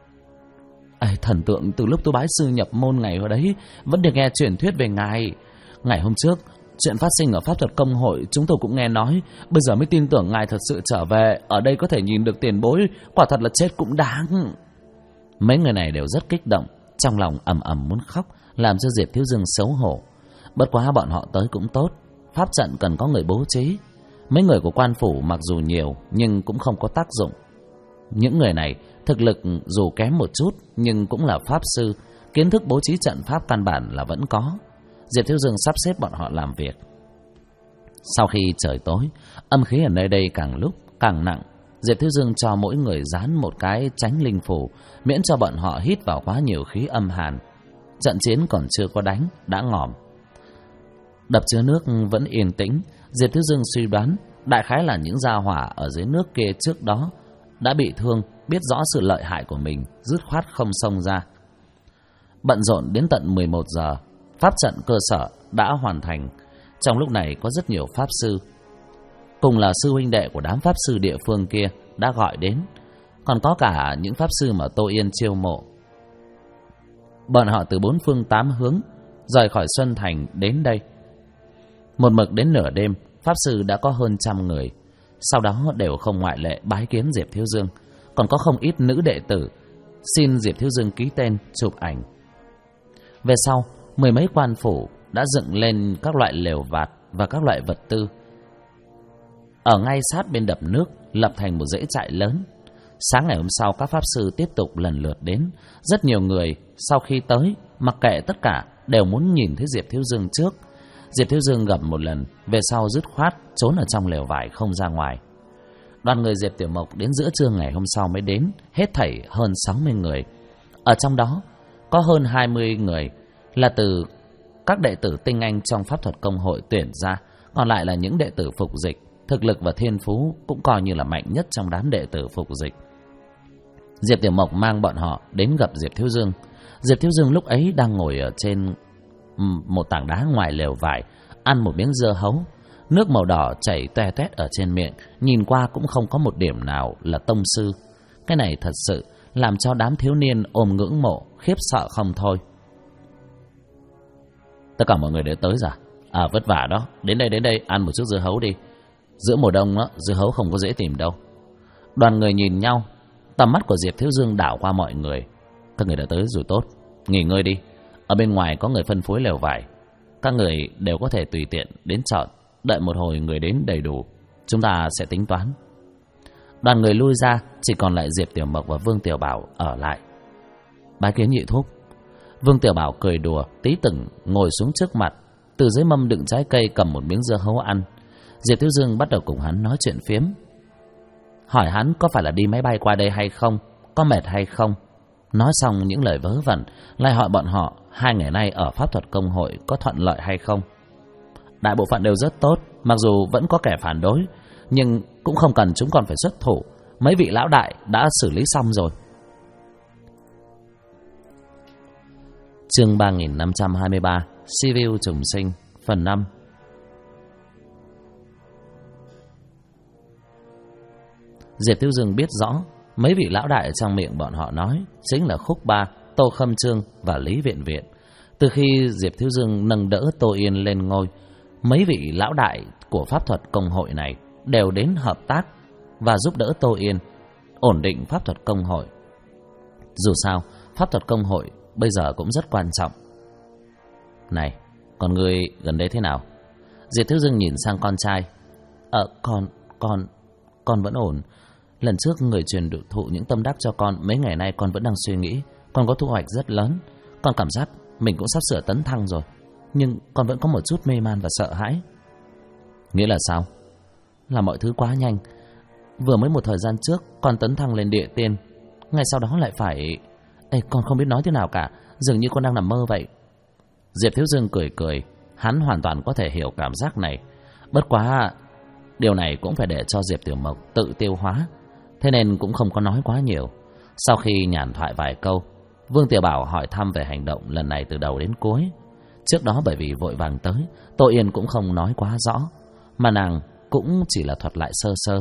Thần tượng từ lúc tôi bái sư nhập môn ngày hôm đấy vẫn được nghe truyền thuyết về ngài. Ngày hôm trước chuyện phát sinh ở pháp thuật công hội chúng tôi cũng nghe nói, bây giờ mới tin tưởng ngài thật sự trở về, ở đây có thể nhìn được tiền bối, quả thật là chết cũng đáng. Mấy người này đều rất kích động, trong lòng ầm ầm muốn khóc, làm cho Diệp Thiếu Dương xấu hổ. Bất quá bọn họ tới cũng tốt, pháp trận cần có người bố trí. Mấy người của quan phủ mặc dù nhiều nhưng cũng không có tác dụng. Những người này thực lực dù kém một chút nhưng cũng là pháp sư, kiến thức bố trí trận pháp căn bản là vẫn có. Diệp Thiếu Dương sắp xếp bọn họ làm việc. Sau khi trời tối, âm khí ở nơi đây càng lúc càng nặng. Diệp Thiếu Dương cho mỗi người dán một cái tránh linh phủ, miễn cho bọn họ hít vào quá nhiều khí âm hàn. Trận chiến còn chưa có đánh đã ngỏm. Đập chứa nước vẫn yên tĩnh. Diệp Thiếu Dương suy đoán đại khái là những gia hỏa ở dưới nước kia trước đó đã bị thương, biết rõ sự lợi hại của mình, dứt khoát không xông ra. Bận rộn đến tận 11 giờ, pháp trận cơ sở đã hoàn thành. Trong lúc này có rất nhiều pháp sư, cùng là sư huynh đệ của đám pháp sư địa phương kia đã gọi đến, còn có cả những pháp sư mà Tô Yên chiêu mộ. Bọn họ từ 4 phương 8 hướng rời khỏi Xuân Thành đến đây. Một mực đến nửa đêm, pháp sư đã có hơn 100 người. Sau đó đều không ngoại lệ bái kiến Diệp Thiếu Dương. Còn có không ít nữ đệ tử xin Diệp Thiếu Dương ký tên, chụp ảnh. Về sau, 10 mấy quan phủ đã dựng lên các loại lều vạt và các loại vật tư. Ở ngay sát bên đập nước, lập thành một dãy trại lớn. Sáng ngày hôm sau, các pháp sư tiếp tục lần lượt đến. Rất nhiều người sau khi tới, mặc kệ tất cả, đều muốn nhìn thấy Diệp Thiếu Dương trước. Diệp Thiếu Dương gặp một lần, về sau dứt khoát trốn ở trong lều vải không ra ngoài. Đoàn người Diệp Tiểu Mộc đến giữa trưa ngày hôm sau mới đến, hết thảy hơn 60 người. Ở trong đó có hơn 20 người là từ các đệ tử tinh anh trong pháp thuật công hội tuyển ra, còn lại là những đệ tử phục dịch, thực lực và thiên phú cũng coi như là mạnh nhất trong đám đệ tử phục dịch. Diệp Tiểu Mộc mang bọn họ đến gặp Diệp Thiếu Dương. Diệp Thiếu Dương lúc ấy đang ngồi ở trên một tảng đá ngoài lều vải, ăn một miếng dưa hấu, nước màu đỏ chảy toe toét ở trên miệng, nhìn qua cũng không có một điểm nào là tông sư. Cái này thật sự làm cho đám thiếu niên ôm ngưỡng mộ, khiếp sợ không thôi. Tất cả mọi người đều tới rồi. Vất vả đó, đến đây ăn một chút dưa hấu đi. Giữa mùa đông đó, dưa hấu không có dễ tìm đâu. Đoàn người nhìn nhau, tầm mắt của Diệp Thiếu Dương đảo qua mọi người. Các người đã tới rồi tốt, nghỉ ngơi đi. Ở bên ngoài có người phân phối lều vải, các người đều có thể tùy tiện đến chọn. Đợi một hồi người đến đầy đủ, chúng ta sẽ tính toán. Đoàn người lui ra, chỉ còn lại Diệp Tiểu Mộc và Vương Tiểu Bảo ở lại. Bái kiến nhị thúc. Vương Tiểu Bảo cười đùa, tí từng ngồi xuống trước mặt, từ dưới mâm đựng trái cây cầm một miếng dưa hấu ăn. Diệp Thiếu Dương bắt đầu cùng hắn nói chuyện phiếm, hỏi hắn có phải là đi máy bay qua đây hay không, có mệt hay không. Nói xong những lời vớ vẩn, lại hỏi bọn họ 2 ngày nay ở pháp thuật công hội có thuận lợi hay không. Đại bộ phận đều rất tốt, mặc dù vẫn có kẻ phản đối, nhưng cũng không cần chúng còn phải xuất thủ. Mấy vị lão đại đã xử lý xong rồi. Chương 3523, Siêu trùng sinh, phần 5. Diệp Thiếu Dương biết rõ mấy vị lão đại trong miệng bọn họ nói chính là Khúc Ba, Tô Khâm Trương và Lý Viện Viện. Từ khi Diệp Thiếu Dương nâng đỡ Tô Yên lên ngôi, mấy vị lão đại của pháp thuật công hội này đều đến hợp tác và giúp đỡ Tô Yên ổn định pháp thuật công hội. Dù sao, pháp thuật công hội bây giờ cũng rất quan trọng. Này, còn ngươi gần đây thế nào? Diệp Thiếu Dương nhìn sang con trai. Con vẫn ổn. Lần trước người truyền thụ những tâm đắc cho con, mấy ngày nay con vẫn đang suy nghĩ. Con có thu hoạch rất lớn. Con cảm giác mình cũng sắp sửa tấn thăng rồi, nhưng con vẫn có một chút mê man và sợ hãi. Nghĩa là sao? Là mọi thứ quá nhanh. Vừa mới một thời gian trước con tấn thăng lên địa tiên, ngay sau đó lại phải... con không biết nói thế nào cả, dường như con đang nằm mơ vậy. Diệp Thiếu Dương cười cười. Hắn hoàn toàn có thể hiểu cảm giác này. Bất quá điều này cũng phải để cho Diệp Tiểu Mộc tự tiêu hóa, thế nên cũng không có nói quá nhiều. Sau khi nhàn thoại vài câu, Vương Tiểu Bảo hỏi thăm về hành động lần này từ đầu đến cuối. Trước đó bởi vì vội vàng tới, Tô Yên cũng không nói quá rõ, mà nàng cũng chỉ là thuật lại sơ sơ.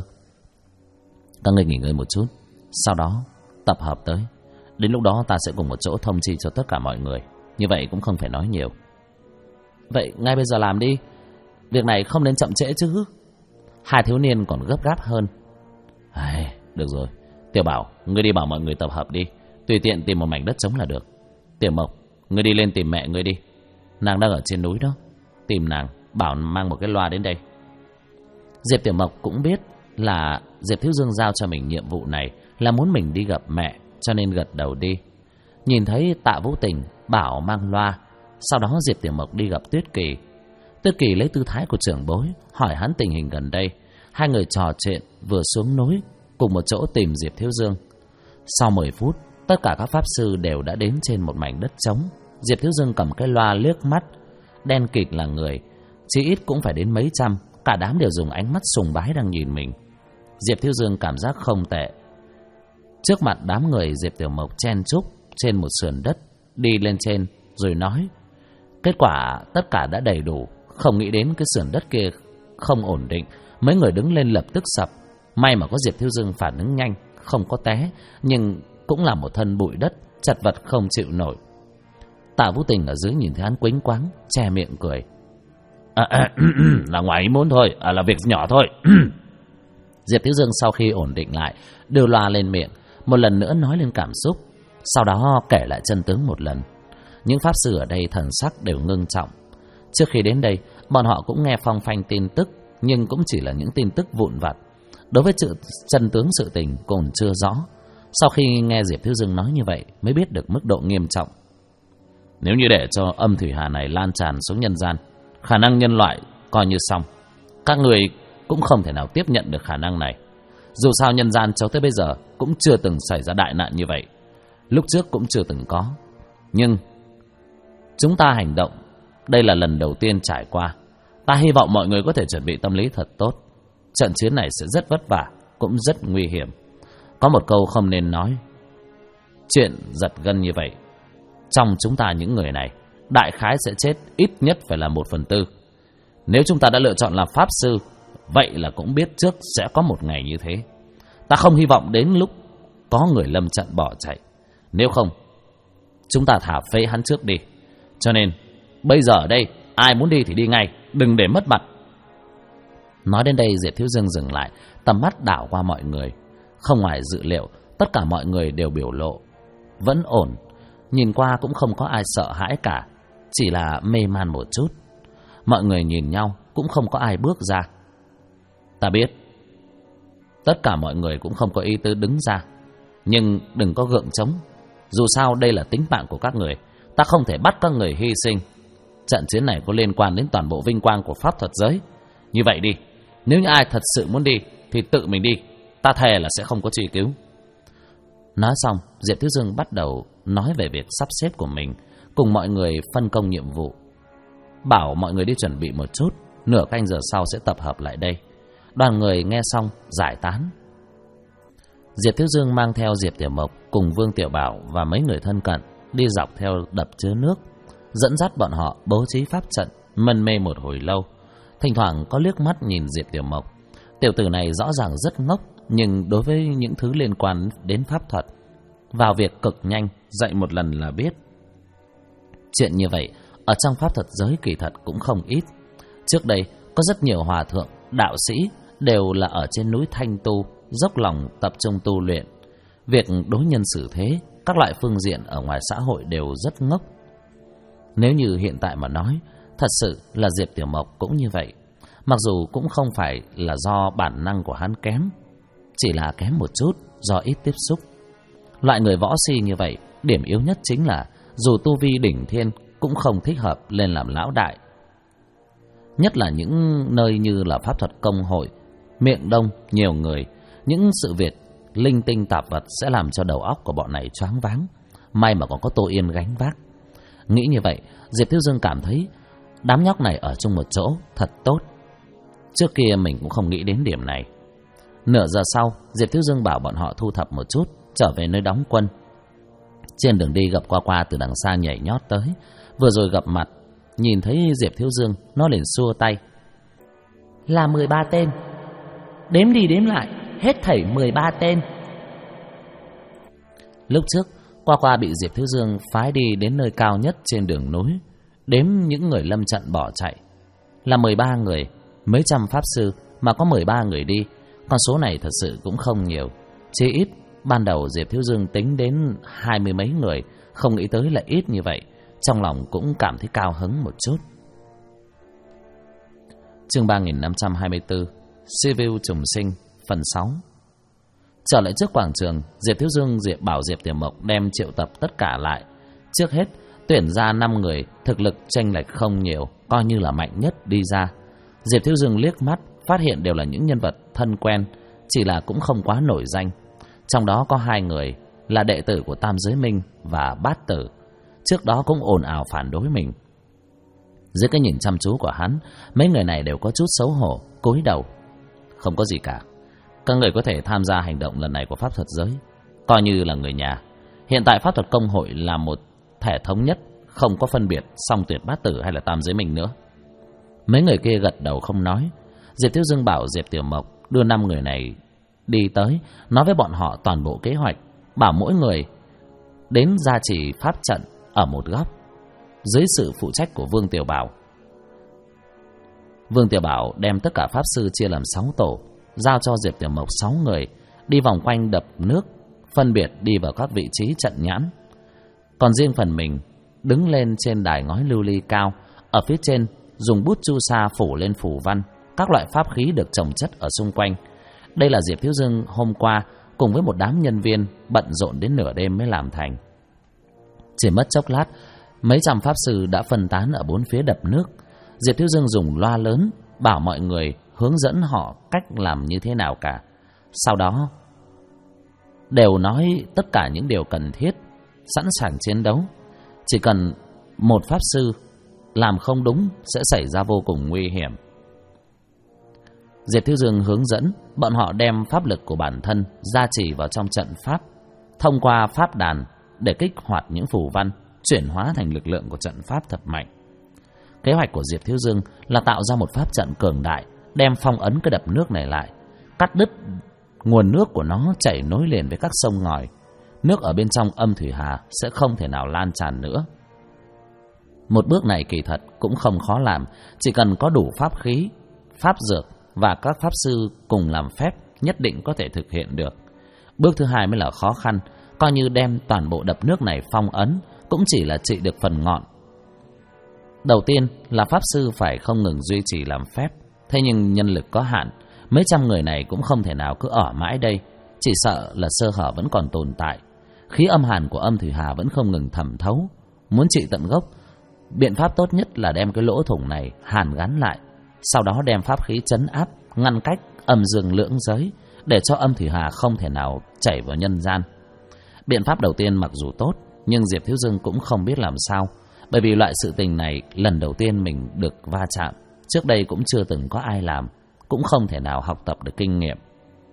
Các người nghỉ ngơi một chút, sau đó tập hợp tới. Đến lúc đó ta sẽ cùng một chỗ thông chi cho tất cả mọi người. Như vậy cũng không phải nói nhiều. Vậy ngay bây giờ làm đi, việc này không nên chậm trễ chứ. Hai thiếu niên còn gấp gáp hơn. Được rồi, Tiểu Bảo, ngươi đi bảo mọi người tập hợp đi, tùy tiện tìm một mảnh đất trống là được. Tiểu Mộc, ngươi đi lên tìm mẹ ngươi đi, nàng đang ở trên núi đó. Tìm nàng, bảo mang một cái loa đến đây. Diệp Tiểu Mộc cũng biết là Diệp Thiếu Dương giao cho mình nhiệm vụ này là muốn mình đi gặp mẹ, cho nên gật đầu đi. Nhìn thấy Tạ Vũ Tình bảo mang loa, sau đó Diệp Tiểu Mộc đi gặp Tuyết Kỳ. Tuyết Kỳ lấy tư thái của trưởng bối hỏi hắn tình hình gần đây. Hai người trò chuyện vừa xuống núi, cùng một chỗ tìm Diệp Thiếu Dương. Sau 10 phút, tất cả các pháp sư đều đã đến trên một mảnh đất trống. Diệp Thiếu Dương cầm cái loa liếc mắt, đen kịt là người, chỉ ít cũng phải đến mấy trăm. Cả đám đều dùng ánh mắt sùng bái đang nhìn mình. Diệp Thiếu Dương cảm giác không tệ. Trước mặt đám người, Diệp Tiểu Mộc chen chúc trên một sườn đất, đi lên trên rồi nói. Kết quả tất cả đã đầy đủ. Không nghĩ đến cái sườn đất kia không ổn định, mấy người đứng lên lập tức sập. May mà có Diệp Thiếu Dương phản ứng nhanh, không có té, nhưng cũng là một thân bụi đất, chật vật không chịu nổi. Tạ Vũ Tình ở dưới nhìn thấy hắn quánh quáng, che miệng cười. Là ngoài ý muốn thôi, là việc nhỏ thôi. Diệp Thiếu Dương sau khi ổn định lại, đưa loa lên miệng, một lần nữa nói lên cảm xúc, sau đó kể lại chân tướng một lần. Những pháp sư ở đây thần sắc đều ngưng trọng. Trước khi đến đây, bọn họ cũng nghe phong phanh tin tức, nhưng cũng chỉ là những tin tức vụn vặt. Đối với chân tướng sự tình còn chưa rõ. Sau khi nghe Diệp Thiếu Dương nói như vậy, mới biết được mức độ nghiêm trọng. Nếu như để cho âm thủy hà này lan tràn xuống nhân gian, khả năng nhân loại coi như xong. Các người cũng không thể nào tiếp nhận được khả năng này. Dù sao nhân gian cho tới bây giờ cũng chưa từng xảy ra đại nạn như vậy, lúc trước cũng chưa từng có. Nhưng chúng ta hành động, đây là lần đầu tiên trải qua. Ta hy vọng mọi người có thể chuẩn bị tâm lý thật tốt. Trận chiến này sẽ rất vất vả, cũng rất nguy hiểm. Có một câu không nên nói. Chuyện giật gân như vậy, trong chúng ta những người này, đại khái sẽ chết ít nhất phải là 1/4. Nếu chúng ta đã lựa chọn làm pháp sư, vậy là cũng biết trước sẽ có một ngày như thế. Ta không hy vọng đến lúc có người lâm trận bỏ chạy. Nếu không, chúng ta thả phế hắn trước đi. Cho nên bây giờ ở đây, ai muốn đi thì đi ngay, đừng để mất mặt. Nói đến đây, Diệp Thiếu Dương dừng lại, tầm mắt đảo qua mọi người. Không ngoài dự liệu, tất cả mọi người đều biểu lộ vẫn ổn. Nhìn qua cũng không có ai sợ hãi cả, chỉ là mê man một chút. Mọi người nhìn nhau, cũng không có ai bước ra. Ta biết, tất cả mọi người cũng không có ý tứ đứng ra, nhưng đừng có gượng chống. Dù sao đây là tính mạng của các người, ta không thể bắt các người hy sinh. Trận chiến này có liên quan đến toàn bộ vinh quang của pháp thuật giới. Như vậy đi, nếu như ai thật sự muốn đi thì tự mình đi, ta thề là sẽ không có truy cứu. Nói xong, Diệp Thiếu Dương bắt đầu nói về việc sắp xếp của mình, cùng mọi người phân công nhiệm vụ. Bảo mọi người đi chuẩn bị một chút, nửa canh giờ sau sẽ tập hợp lại đây. Đoàn người nghe xong giải tán. Diệp Thiếu Dương mang theo Diệp Tiểu Mộc cùng Vương Tiểu Bảo và mấy người thân cận đi dọc theo đập chứa nước, dẫn dắt bọn họ bố trí pháp trận, mân mê một hồi lâu. Thỉnh thoảng có liếc mắt nhìn Diệp Tiểu Mộc. Tiểu tử này rõ ràng rất ngốc, nhưng đối với những thứ liên quan đến pháp thuật, vào việc cực nhanh, dạy một lần là biết. Chuyện như vậy ở trong pháp thuật giới kỳ thật cũng không ít. Trước đây có rất nhiều hòa thượng, đạo sĩ đều là ở trên núi Thanh Tu dốc lòng tập trung tu luyện. Việc đối nhân xử thế, các loại phương diện ở ngoài xã hội đều rất ngốc. Nếu như hiện tại mà nói, thật sự là Diệp Tiểu Mộc cũng như vậy. Mặc dù cũng không phải là do bản năng của hắn kém, chỉ là kém một chút do ít tiếp xúc. Loại người võ si như vậy, điểm yếu nhất chính là dù tu vi đỉnh thiên cũng không thích hợp lên làm lão đại. Nhất là những nơi như là pháp thuật công hội, miệng đông, nhiều người, những sự việc linh tinh tạp vật sẽ làm cho đầu óc của bọn này choáng váng. May mà còn có Tô Yên gánh vác. Nghĩ như vậy, Diệp Thiếu Dương cảm thấy đám nhóc này ở chung một chỗ thật tốt. Trước kia mình cũng không nghĩ đến điểm này. Nửa giờ sau, Diệp Thiếu Dương bảo bọn họ thu thập một chút, trở về nơi đóng quân. Trên đường đi gặp Qua từ đằng xa nhảy nhót tới. Vừa rồi gặp mặt, nhìn thấy Diệp Thiếu Dương, nó liền xua tay. Là 13 tên. Đếm đi đếm lại, hết thảy 13 tên. Lúc trước, Qua bị Diệp Thiếu Dương phái đi đến nơi cao nhất trên đường núi, đếm những người lâm trận bỏ chạy. Là 13 người, mấy trăm pháp sư mà có 13 người đi. Con số này thật sự cũng không nhiều. Chỉ ít, ban đầu Diệp Thiếu Dương tính đến 20 mấy người, không nghĩ tới là ít như vậy. Trong lòng cũng cảm thấy cao hứng một chút. Chương 3524, Civil trùng sinh, phần 6. Trở lại trước quảng trường, Diệp Thiếu Dương bảo Diệp Tiểu Mộc đem triệu tập tất cả lại. Trước hết, tuyển ra 5 người thực lực chênh lệch không nhiều, coi như là mạnh nhất đi ra. Diệp Thiếu Dương liếc mắt, phát hiện đều là những nhân vật thân quen, chỉ là cũng không quá nổi danh. Trong đó có 2 người là đệ tử của Tam Giới Minh và Bát Tử, trước đó cũng ồn ào phản đối mình. Dưới cái nhìn chăm chú của hắn, mấy người này đều có chút xấu hổ, cúi đầu. Không có gì cả, các người có thể tham gia hành động lần này của pháp thuật giới, coi như là người nhà. Hiện tại pháp thuật công hội là một thể thống nhất, không có phân biệt song tuyệt Bát Tử hay là Tam Giới Minh nữa. Mấy người kia gật đầu không nói. Diệp Thiếu Dương bảo Diệp Tiểu Mộc đưa 5 người này đi tới, nói với bọn họ toàn bộ kế hoạch, bảo mỗi người đến gia trì pháp trận ở một góc, dưới sự phụ trách của Vương Tiểu Bảo. Vương Tiểu Bảo đem tất cả pháp sư chia làm 6 tổ, giao cho Diệp Tiểu Mộc 6 người đi vòng quanh đập nước, phân biệt đi vào các vị trí trận nhãn. Còn riêng phần mình đứng lên trên đài ngói lưu ly cao, ở phía trên dùng bút chu sa phủ lên phù văn, các loại pháp khí được chồng chất ở xung quanh. Đây là Diệp Thiếu Dương hôm qua cùng với một đám nhân viên bận rộn đến nửa đêm mới làm thành. Chỉ mất chốc lát, mấy trăm pháp sư đã phân tán ở 4 phía đập nước. Diệp Thiếu Dương dùng loa lớn bảo mọi người hướng dẫn họ cách làm như thế nào cả. Sau đó đều nói tất cả những điều cần thiết, sẵn sàng chiến đấu. Chỉ cần một pháp sư làm không đúng sẽ xảy ra vô cùng nguy hiểm. Diệp Thiếu Dương hướng dẫn bọn họ đem pháp lực của bản thân gia trì vào trong trận pháp, thông qua pháp đàn để kích hoạt những phù văn, chuyển hóa thành lực lượng của trận pháp thật mạnh. Kế hoạch của Diệp Thiếu Dương là tạo ra một pháp trận cường đại, đem phong ấn cái đập nước này lại, cắt đứt nguồn nước của nó chảy nối liền với các sông ngòi. Nước ở bên trong âm thủy hà sẽ không thể nào lan tràn nữa. Một bước này kỳ thật cũng không khó làm, chỉ cần có đủ pháp khí, pháp dược và các pháp sư cùng làm phép nhất định có thể thực hiện được. Bước thứ hai mới là khó khăn, coi như đem toàn bộ đập nước này phong ấn cũng chỉ là trị được phần ngọn. Đầu tiên là pháp sư phải không ngừng duy trì làm phép. Thế nhưng nhân lực có hạn, mấy trăm người này cũng không thể nào cứ ở mãi đây. Chỉ sợ là sơ hở vẫn còn tồn tại. Khí âm hàn của âm thủy hà vẫn không ngừng thẩm thấu. Muốn trị tận gốc, biện pháp tốt nhất là đem cái lỗ thủng này hàn gắn lại, sau đó đem pháp khí trấn áp, ngăn cách âm dương lưỡng giới, để cho âm thủy hà không thể nào chảy vào nhân gian. Biện pháp đầu tiên mặc dù tốt, nhưng Diệp Thiếu Dương cũng không biết làm sao, bởi vì loại sự tình này lần đầu tiên mình được va chạm, trước đây cũng chưa từng có ai làm, cũng không thể nào học tập được kinh nghiệm.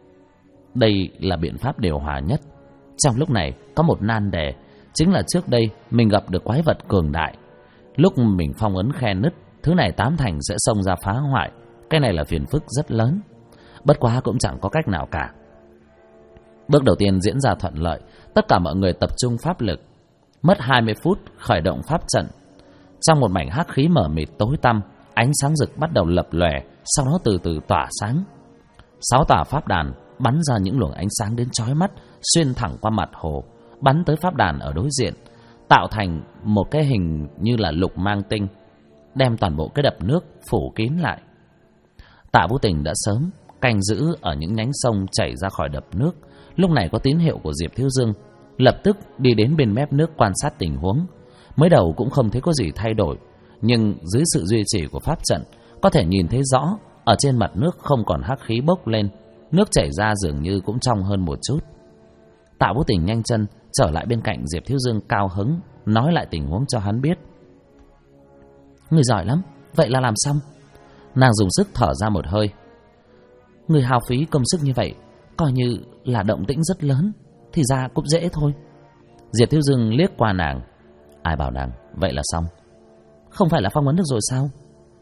Đây là biện pháp điều hòa nhất. Trong lúc này có một nan đề, chính là trước đây mình gặp được quái vật cường đại. Lúc mình phong ấn khe nứt, thứ này tám thành sẽ xông ra phá hoại. Cái này là phiền phức rất lớn. Bất quá cũng chẳng có cách nào cả. Bước đầu tiên diễn ra thuận lợi. Tất cả mọi người tập trung pháp lực. Mất 20 phút khởi động pháp trận. Trong một mảnh hắc khí mờ mịt tối tăm, ánh sáng rực bắt đầu lập lòe, sau đó từ từ tỏa sáng. 6 tòa pháp đàn bắn ra những luồng ánh sáng đến chói mắt, xuyên thẳng qua mặt hồ, bắn tới pháp đàn ở đối diện, tạo thành một cái hình như là lục mang tinh, đem toàn bộ cái đập nước phủ kín lại. Tạ Vũ Tình đã sớm canh giữ ở những nhánh sông chảy ra khỏi đập nước. Lúc này có tín hiệu của Diệp Thiếu Dương, lập tức đi đến bên mép nước quan sát tình huống. Mới đầu cũng không thấy có gì thay đổi, nhưng dưới sự duy trì của pháp trận, có thể nhìn thấy rõ ở trên mặt nước không còn hắc khí bốc lên, nước chảy ra dường như cũng trong hơn một chút. Tạ Vũ Tình nhanh chân trở lại bên cạnh Diệp Thiếu Dương cao hứng, nói lại tình huống cho hắn biết. Người giỏi lắm, vậy là làm xong. Nàng dùng sức thở ra một hơi. Người hao phí công sức như vậy, coi như là động tĩnh rất lớn, thì ra cũng dễ thôi. Diệp Thiếu Dương liếc qua nàng. Ai bảo nàng, vậy là xong. Không phải là phong ấn được rồi sao?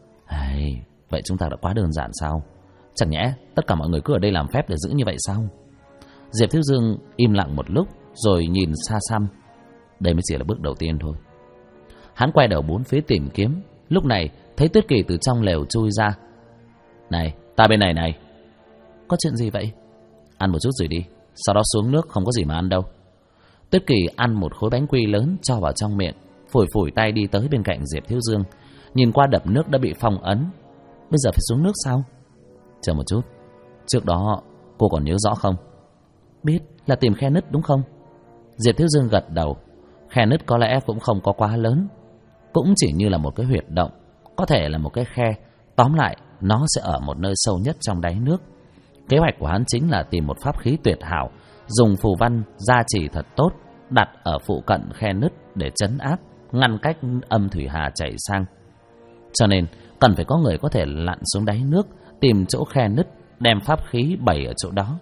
Vậy chúng ta đã quá đơn giản sao? Chẳng nhẽ tất cả mọi người cứ ở đây làm phép để giữ như vậy sao? Diệp Thiếu Dương im lặng một lúc, rồi nhìn xa xăm. Đây mới chỉ là bước đầu tiên thôi. Hắn quay đầu bốn phía tìm kiếm. Lúc này thấy Tuyết Kỳ từ trong lều chui ra. Này, ta bên này này. Có chuyện gì vậy? Ăn một chút rồi đi, sau đó xuống nước, không có gì mà ăn đâu. Tuyết Kỳ ăn một khối bánh quy lớn cho vào trong miệng, phủi phủi tay đi tới bên cạnh Diệp Thiếu Dương. Nhìn qua đập nước đã bị phong ấn. Bây giờ phải xuống nước sao? Chờ một chút, trước đó cô còn nhớ rõ không? Biết, là tìm khe nứt đúng không? Diệp Thiếu Dương gật đầu. Khe nứt có lẽ cũng không có quá lớn, cũng chỉ như là một cái huyệt động, có thể là một cái khe. Tóm lại, nó sẽ ở một nơi sâu nhất trong đáy nước. Kế hoạch của hắn chính là tìm một pháp khí tuyệt hảo, dùng phù văn gia trì thật tốt, đặt ở phụ cận khe nứt để trấn áp, ngăn cách âm thủy hà chảy sang. Cho nên cần phải có người có thể lặn xuống đáy nước, tìm chỗ khe nứt, đem pháp khí bày ở chỗ đó.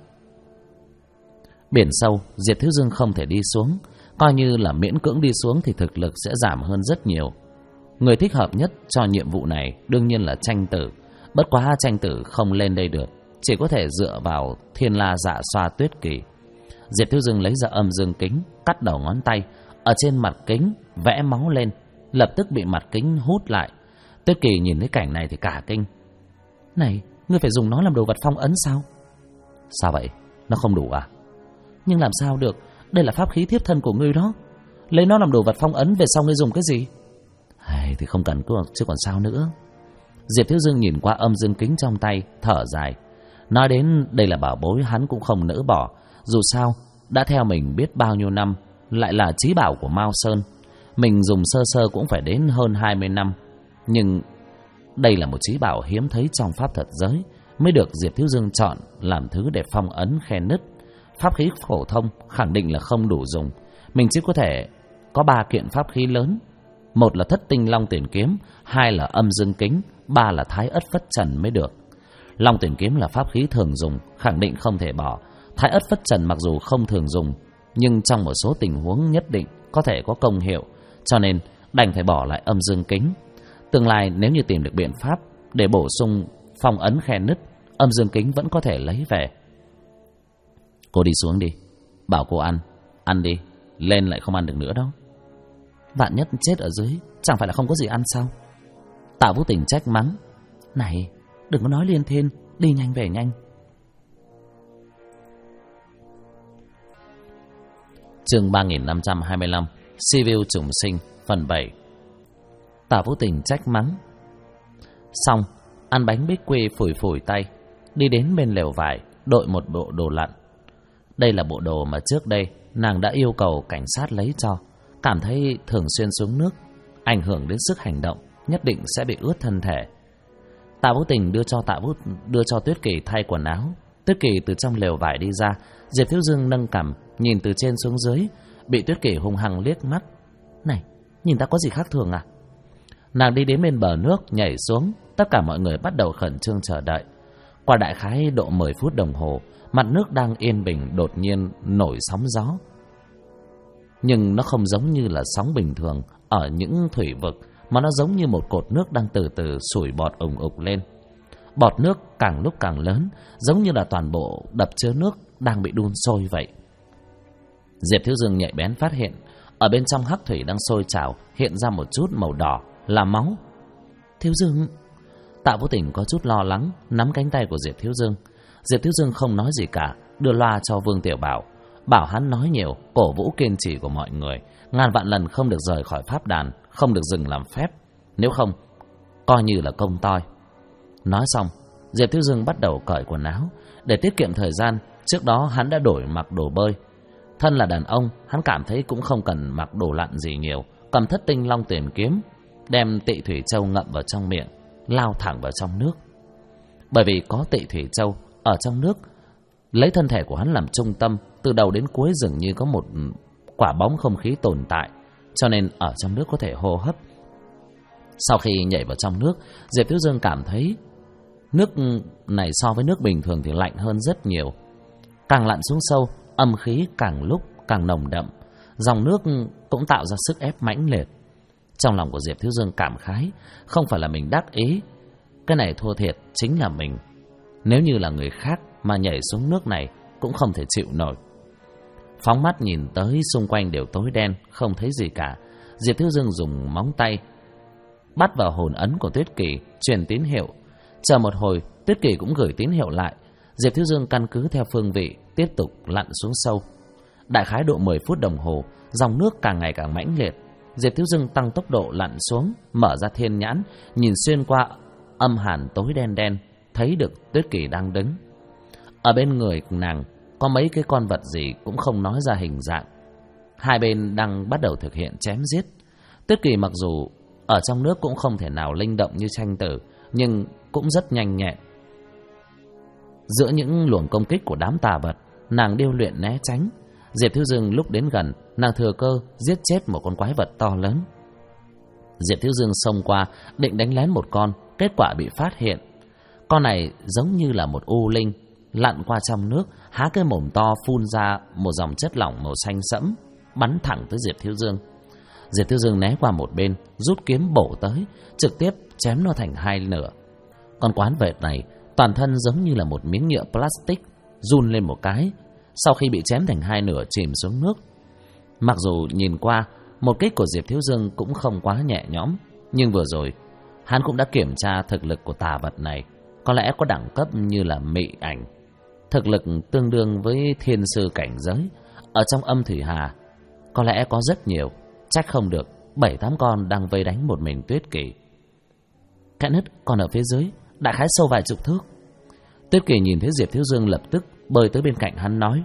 Biển sâu, Diệp Thiếu Dương không thể đi xuống, coi như là miễn cưỡng đi xuống thì thực lực sẽ giảm hơn rất nhiều. Người thích hợp nhất cho nhiệm vụ này đương nhiên là Tranh Tử. Bất quá Tranh Tử không lên đây được, chỉ có thể dựa vào Thiên La Dạ Xoa Tuyết Kỳ. Diệp Thiếu Dương lấy ra âm dương kính, cắt đầu ngón tay, ở trên mặt kính vẽ máu lên, lập tức bị mặt kính hút lại. Tuyết Kỳ nhìn thấy cảnh này thì cả kinh. Này, ngươi phải dùng nó làm đồ vật phong ấn sao? Sao vậy? Nó không đủ à? Nhưng làm sao được, đây là pháp khí thiếp thân của ngươi đó. Lấy nó làm đồ vật phong ấn, về sau ngươi dùng cái gì? Thì không cần chứ còn sao nữa. Diệp Thiếu Dương nhìn qua âm dương kính trong tay, thở dài. Nói đến đây là bảo bối, hắn cũng không nỡ bỏ. Dù sao, đã theo mình biết bao nhiêu năm, lại là chí bảo của Mao Sơn. Mình dùng sơ sơ cũng phải đến hơn 20 năm. Nhưng đây là một chí bảo hiếm thấy trong pháp thật giới, mới được Diệp Thiếu Dương chọn làm thứ để phong ấn khe nứt. Pháp khí phổ thông khẳng định là không đủ dùng. Mình chỉ có thể có 3 kiện pháp khí lớn. 1 là Thất Tinh Long Tuyển Kiếm, 2 là Âm Dương Kính, 3 là Thái Ất Phất Trần mới được. Long Tuyển Kiếm là pháp khí thường dùng, khẳng định không thể bỏ. Thái Ất Phất Trần mặc dù không thường dùng, nhưng trong một số tình huống nhất định có thể có công hiệu, cho nên đành phải bỏ lại Âm Dương Kính. Tương lai nếu như tìm được biện pháp để bổ sung phong ấn khe nứt, Âm Dương Kính vẫn có thể lấy về. Cô đi xuống đi, bảo cô ăn đi, lên lại không ăn được nữa đâu. Vạn nhất chết ở dưới, chẳng phải là không có gì ăn sao? Tạ Vũ Tình trách mắng. Này, đừng có nói liên thiên, đi nhanh về nhanh. Chương 3525, Siêu Trùng Sinh, phần 7. Tả Vũ Tình trách mắng. Xong, ăn bánh bích quy phủi phủi tay, đi đến bên lều vải, đội một bộ đồ lặn. Đây là bộ đồ mà trước đây nàng đã yêu cầu cảnh sát lấy cho, cảm thấy thường xuyên xuống nước, ảnh hưởng đến sức hành động, nhất định sẽ bị ướt thân thể. Tạ Vũ Tình đưa cho Tuyết Kỳ thay quần áo. Tuyết Kỳ từ trong lều vải đi ra, Diệp Thiếu Dương nâng cằm nhìn từ trên xuống dưới, bị Tuyết Kỳ hung hăng liếc mắt. Này, nhìn ta có gì khác thường à? Nàng đi đến bên bờ nước, nhảy xuống. Tất cả mọi người bắt đầu khẩn trương chờ đợi. Qua đại khái độ 10 phút đồng hồ, mặt nước đang yên bình đột nhiên nổi sóng gió. Nhưng nó không giống như là sóng bình thường ở những thủy vực, mà nó giống như một cột nước đang từ từ sủi bọt ùng ục lên. Bọt nước càng lúc càng lớn, giống như là toàn bộ đập chứa nước đang bị đun sôi vậy. Diệp Thiếu Dương nhạy bén phát hiện, ở bên trong hắc thủy đang sôi trào hiện ra một chút màu đỏ, là máu. Thiếu Dương. Tạ Vũ Tình có chút lo lắng, nắm cánh tay của Diệp Thiếu Dương. Diệp Thiếu Dương không nói gì cả, đưa loa cho Vương Tiểu Bảo, bảo hắn nói nhiều, cổ vũ kiên trì của mọi người, ngàn vạn lần không được rời khỏi pháp đàn, không được dừng làm phép, nếu không coi như là công toi. Nói xong, Diệp Thiếu Dương bắt đầu cởi quần áo. Để tiết kiệm thời gian, trước đó hắn đã đổi mặc đồ bơi. Thân là đàn ông, hắn cảm thấy cũng không cần mặc đồ lặn gì nhiều, cầm Thất Tinh Long Tuyển kiếm, đem Tị Thủy Châu ngậm vào trong miệng, lao thẳng vào trong nước. Bởi vì có Tị Thủy Châu ở trong nước, lấy thân thể của hắn làm trung tâm, từ đầu đến cuối dường như có một quả bóng không khí tồn tại, cho nên ở trong nước có thể hô hấp. Sau khi nhảy vào trong nước, Diệp Thiếu Dương cảm thấy nước này so với nước bình thường thì lạnh hơn rất nhiều. Càng lặn xuống sâu, âm khí càng lúc càng nồng đậm, dòng nước cũng tạo ra sức ép mãnh liệt. Trong lòng của Diệp Thiếu Dương cảm khái, không phải là mình đắc ý, cái này thua thiệt chính là mình. Nếu như là người khác mà nhảy xuống nước này cũng không thể chịu nổi. Phóng mắt nhìn tới xung quanh đều tối đen, không thấy gì cả. Diệp Thiếu Dương dùng móng tay bắt vào hồn ấn của Tuyết Kỳ, truyền tín hiệu. Chờ một hồi, Tuyết Kỳ cũng gửi tín hiệu lại. Diệp Thiếu Dương căn cứ theo phương vị tiếp tục lặn xuống sâu. Đại khái độ 10 phút đồng hồ, dòng nước càng ngày càng mãnh liệt. Diệp Thiếu Dương tăng tốc độ lặn xuống, mở ra thiên nhãn, nhìn xuyên qua âm hàn tối đen đen, thấy được Tuyết Kỳ đang đứng. Ở bên người nàng có mấy cái con vật gì cũng không nói ra hình dạng. Hai bên đang bắt đầu thực hiện chém giết. Tuyết Kỳ mặc dù ở trong nước cũng không thể nào linh động như tranh tử, nhưng cũng rất nhanh nhẹn. Giữa những luồng công kích của đám tà vật, nàng điêu luyện né tránh. Diệp Thiếu Dương lúc đến gần, nàng thừa cơ giết chết một con quái vật to lớn. Diệp Thiếu Dương xông qua định đánh lén một con, kết quả bị phát hiện. Con này giống như là một u linh, lặn qua trong nước, há cái mồm to phun ra một dòng chất lỏng màu xanh sẫm, bắn thẳng tới Diệp Thiếu Dương. Diệp Thiếu Dương né qua một bên, rút kiếm bổ tới, trực tiếp chém nó thành hai nửa. Con quái vật này toàn thân giống như là một miếng nhựa plastic, run lên một cái, sau khi bị chém thành hai nửa chìm xuống nước. Mặc dù nhìn qua một kích của Diệp Thiếu Dương cũng không quá nhẹ nhõm, nhưng vừa rồi hắn cũng đã kiểm tra thực lực của tà vật này, có lẽ có đẳng cấp như là mị ảnh, thực lực tương đương với thiên sư cảnh giới. Ở trong âm thủy hà có lẽ có rất nhiều, trách không được 7-8 con đang vây đánh một mình Tuyết Kỳ. Kẽ nứt còn ở phía dưới, đại khái sâu vài chục thước. Tuyết Kỳ nhìn thấy Diệp Thiếu Dương lập tức bơi tới bên cạnh hắn nói: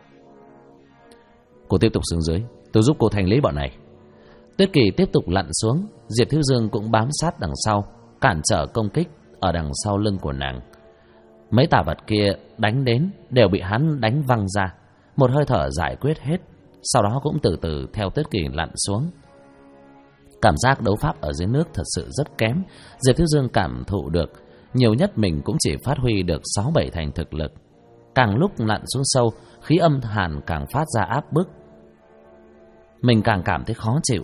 Cô tiếp tục xuống dưới, tôi giúp cô thanh lý bọn này. Tuyết Kỳ tiếp tục lặn xuống, Diệp Thiếu Dương cũng bám sát đằng sau, cản trở công kích ở đằng sau lưng của nàng. Mấy tà vật kia đánh đến đều bị hắn đánh văng ra, một hơi thở giải quyết hết, sau đó cũng từ từ theo Tuyết Kỳ lặn xuống. Cảm giác đấu pháp ở dưới nước thật sự rất kém. Diệp Thiếu Dương cảm thụ được, nhiều nhất mình cũng chỉ phát huy được 6-7 thành thực lực. Càng lúc lặn xuống sâu, khí âm hàn càng phát ra áp bức, mình càng cảm thấy khó chịu.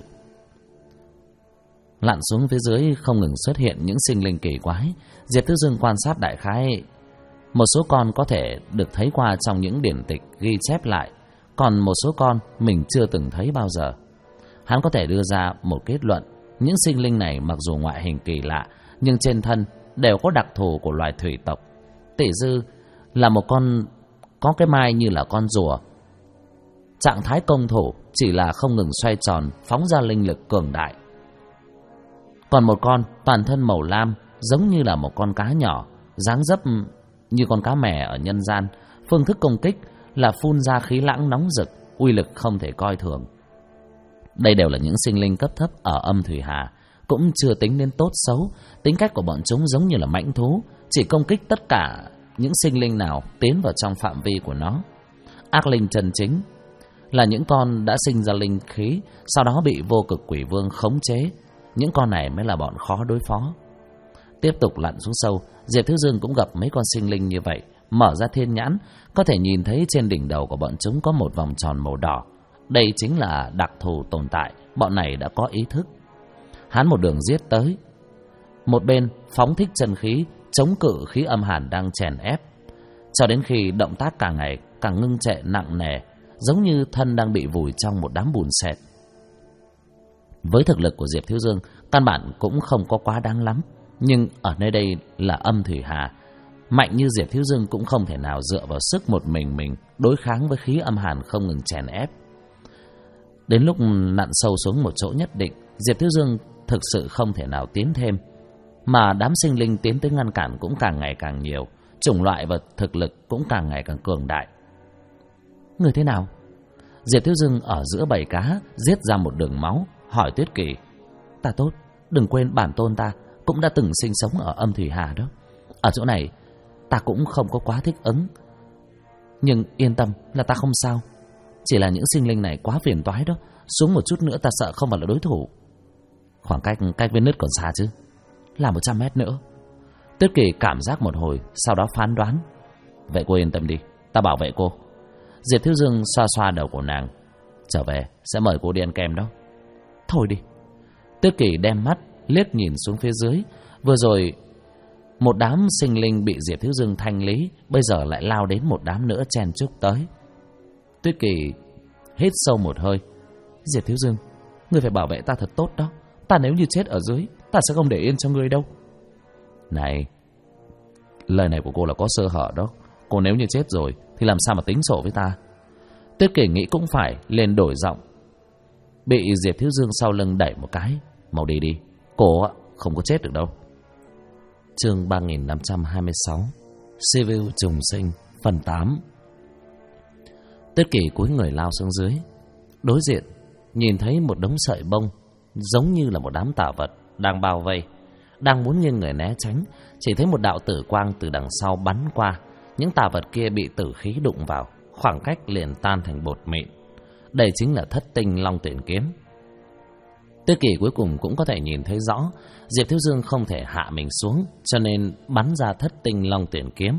Lặn xuống phía dưới không ngừng xuất hiện những sinh linh kỳ quái. Diệp Thiếu Dương quan sát đại khái, một số con có thể được thấy qua trong những điển tịch ghi chép lại, còn một số con mình chưa từng thấy bao giờ. Hắn có thể đưa ra một kết luận, những sinh linh này mặc dù ngoại hình kỳ lạ, nhưng trên thân đều có đặc thù của loài thủy tộc. Tỷ dư là một con có cái mai như là con rùa, trạng thái công thủ, chỉ là không ngừng xoay tròn, phóng ra linh lực cường đại. Còn một con toàn thân màu lam, giống như là một con cá nhỏ, dáng dấp như con cá mè ở nhân gian. Phương thức công kích là phun ra khí lãng nóng rực, uy lực không thể coi thường. Đây đều là những sinh linh cấp thấp ở âm thủy hà, cũng chưa tính đến tốt xấu. Tính cách của bọn chúng giống như là mãnh thú, chỉ công kích tất cả những sinh linh nào tiến vào trong phạm vi của nó. Ác linh chân chính là những con đã sinh ra linh khí, sau đó bị vô cực quỷ vương khống chế. Những con này mới là bọn khó đối phó. Tiếp tục lặn xuống sâu, Diệp Thiếu Dương cũng gặp mấy con sinh linh như vậy. Mở ra thiên nhãn, có thể nhìn thấy trên đỉnh đầu của bọn chúng có một vòng tròn màu đỏ. Đây chính là đặc thù tồn tại, bọn này đã có ý thức. Hắn một đường giết tới, một bên phóng thích chân khí, chống cự khí âm hàn đang chèn ép, cho đến khi động tác càng ngày càng ngưng trệ nặng nề, giống như thân đang bị vùi trong một đám bùn sệt. Với thực lực của Diệp Thiếu Dương, căn bản cũng không có quá đáng lắm, nhưng ở nơi đây là âm thủy hà, mạnh như Diệp Thiếu Dương cũng không thể nào dựa vào sức một mình đối kháng với khí âm hàn không ngừng chèn ép. Đến lúc nặn sâu xuống một chỗ nhất định, Diệp Thiếu Dương thực sự không thể nào tiến thêm, mà đám sinh linh tiến tới ngăn cản cũng càng ngày càng nhiều, chủng loại và thực lực cũng càng ngày càng cường đại. Người thế nào? Diệp Thiếu Dương ở giữa bầy cá giết ra một đường máu, hỏi Tuyết Kỳ. Ta tốt, đừng quên bản tôn ta cũng đã từng sinh sống ở âm thủy hà đó. Ở chỗ này ta cũng không có quá thích ứng, nhưng yên tâm là ta không sao. Chỉ là những sinh linh này quá phiền toái đó, xuống một chút nữa ta sợ không phải là đối thủ. Khoảng cách viên nứt còn xa chứ, là 100 mét nữa. Tuyết Kỳ cảm giác một hồi, sau đó phán đoán. Vậy cô yên tâm đi, ta bảo vệ cô. Diệp Thiếu Dương xoa xoa đầu của nàng. Trở về sẽ mời cô đi ăn kem đó. Thôi đi. Tuyết Kỳ đem mắt liếc nhìn xuống phía dưới. Vừa rồi một đám sinh linh bị Diệp Thiếu Dương thanh lý, bây giờ lại lao đến một đám nữa chen chúc tới. Tuyết Kỳ hít sâu một hơi. Diệp Thiếu Dương, ngươi phải bảo vệ ta thật tốt đó. Ta nếu như chết ở dưới, ta sẽ không để yên cho ngươi đâu. Này, lời này của cô là có sơ hở đó. Cô nếu như chết rồi thì làm sao mà tính sổ với ta? Tuyết Kỳ nghĩ cũng phải, lên đổi giọng. Bị Diệp Thiếu Dương sau lưng đẩy một cái. Mau đi đi, cô không có chết được đâu. Chương 3526 Sivu trùng sinh phần 8. Tuyết Kỳ cúi người lao xuống dưới. Đối diện nhìn thấy một đống sợi bông, giống như là một đám tà vật đang bao vây. Đang muốn nghiêng người né tránh, chỉ thấy một đạo tử quang từ đằng sau bắn qua. Những tà vật kia bị tử khí đụng vào, khoảng cách liền tan thành bột mịn. Đây chính là Thất Tinh Long Tuyển Kiếm. Tuyết Kỳ cuối cùng cũng có thể nhìn thấy rõ Diệp Thiếu Dương không thể hạ mình xuống, cho nên bắn ra Thất Tinh Long Tuyển Kiếm.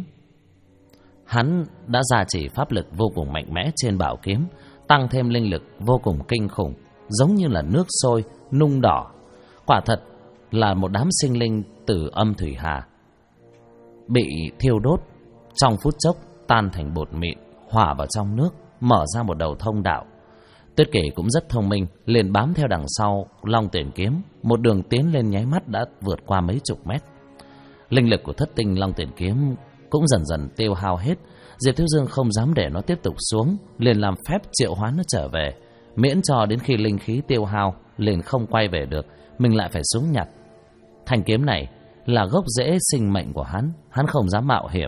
Hắn đã gia trì pháp lực vô cùng mạnh mẽ trên bảo kiếm, tăng thêm linh lực vô cùng kinh khủng, giống như là nước sôi nung đỏ. Quả thật là một đám sinh linh từ âm thủy hà, bị thiêu đốt trong phút chốc tan thành bột mịn, hòa vào trong nước, mở ra một đầu thông đạo. Tuyết Kỳ cũng rất thông minh, liền bám theo đằng sau Long Tuyển Kiếm, một đường tiến lên nháy mắt đã vượt qua mấy chục mét. Linh lực của Thất Tinh Long Tuyển Kiếm cũng dần dần tiêu hao hết. Diệp Thiếu Dương không dám để nó tiếp tục xuống, liền làm phép triệu hoán nó trở về, miễn cho đến khi linh khí tiêu hao liền không quay về được, mình lại phải xuống nhặt. Thanh kiếm này là gốc rễ sinh mệnh của hắn không dám mạo hiểm.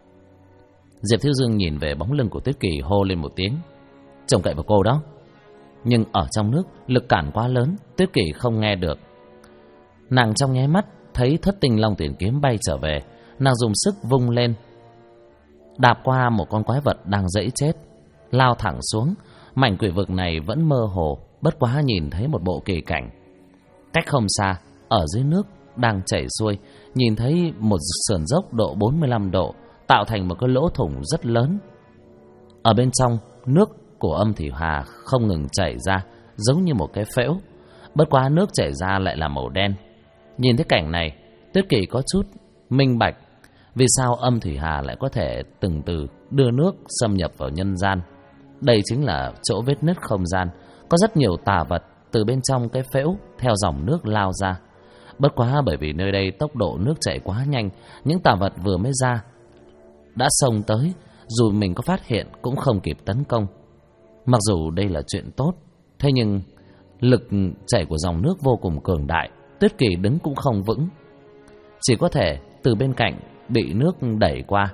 Diệp Thiếu Dương nhìn về bóng lưng của Tuyết Kỳ, hô lên một tiếng. Trông cậy vào cô đó. Nhưng ở trong nước lực cản quá lớn, Tuyết Kỳ không nghe được. Nàng trong nháy mắt thấy Thất Tinh Long Tuyển Kiếm bay trở về, nàng dùng sức vung lên, đạp qua một con quái vật đang dẫy chết, lao thẳng xuống. Mảnh quỷ vực này vẫn mơ hồ, bất quá nhìn thấy một bộ kỳ cảnh. Cách không xa, ở dưới nước đang chảy xuôi, nhìn thấy một sườn dốc độ 45 độ, tạo thành một cái lỗ thủng rất lớn. Ở bên trong, nước của âm thủy hà không ngừng chảy ra, giống như một cái phễu. Bất quá nước chảy ra lại là màu đen. Nhìn thấy cảnh này, Tuyết Kỳ có chút minh bạch vì sao âm thủy hà lại có thể từng từ đưa nước xâm nhập vào nhân gian. Đây chính là chỗ vết nứt không gian, có rất nhiều tà vật từ bên trong cái phễu theo dòng nước lao ra. Bất quá bởi vì nơi đây tốc độ nước chảy quá nhanh, những tà vật vừa mới ra đã xông tới, dù mình có phát hiện cũng không kịp tấn công. Mặc dù đây là chuyện tốt, thế nhưng lực chảy của dòng nước vô cùng cường đại, Tuyết Kỳ đứng cũng không vững, chỉ có thể từ bên cạnh bị nước đẩy qua.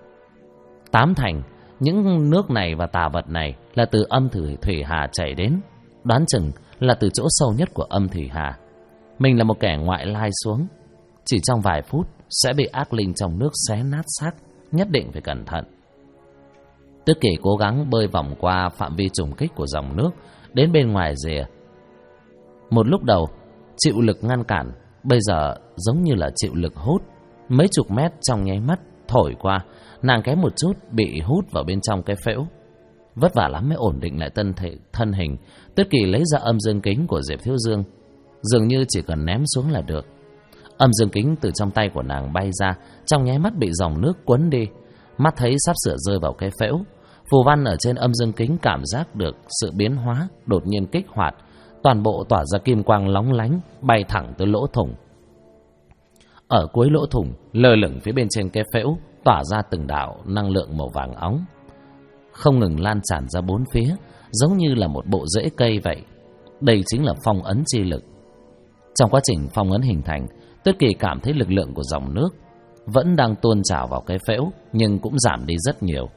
Tám thành những nước này và tà vật này là từ âm thủy hà chảy đến, đoán chừng là từ chỗ sâu nhất của âm thủy hà. Mình là một kẻ ngoại lai xuống, chỉ trong vài phút sẽ bị ác linh trong nước xé nát xác, nhất định phải cẩn thận. Tuyết Kỳ cố gắng bơi vòng qua phạm vi trùng kích của dòng nước đến bên ngoài rìa. Một lúc đầu chịu lực ngăn cản, bây giờ giống như là chịu lực hút. Mấy chục mét trong nháy mắt thổi qua, nàng kém một chút bị hút vào bên trong cái phễu. Vất vả lắm mới ổn định lại thân hình. Tuyết Kỳ lấy ra âm dương kính của Diệp Thiếu Dương, dường như chỉ cần ném xuống là được. Âm dương kính từ trong tay của nàng bay ra, trong nháy mắt bị dòng nước cuốn đi. Mắt thấy sắp sửa rơi vào cái phễu, phù văn ở trên âm dương kính cảm giác được sự biến hóa, đột nhiên kích hoạt, toàn bộ tỏa ra kim quang lóng lánh, bay thẳng tới lỗ thủng. Ở cuối lỗ thủng, lơ lửng phía bên trên cái phễu, tỏa ra từng đạo năng lượng màu vàng óng, không ngừng lan tràn ra bốn phía, giống như là một bộ rễ cây vậy. Đây chính là phong ấn chi lực. Trong quá trình phong ấn hình thành, Tuyết Kỳ cảm thấy lực lượng của dòng nước vẫn đang tuôn trào vào cái phễu, nhưng cũng giảm đi rất nhiều.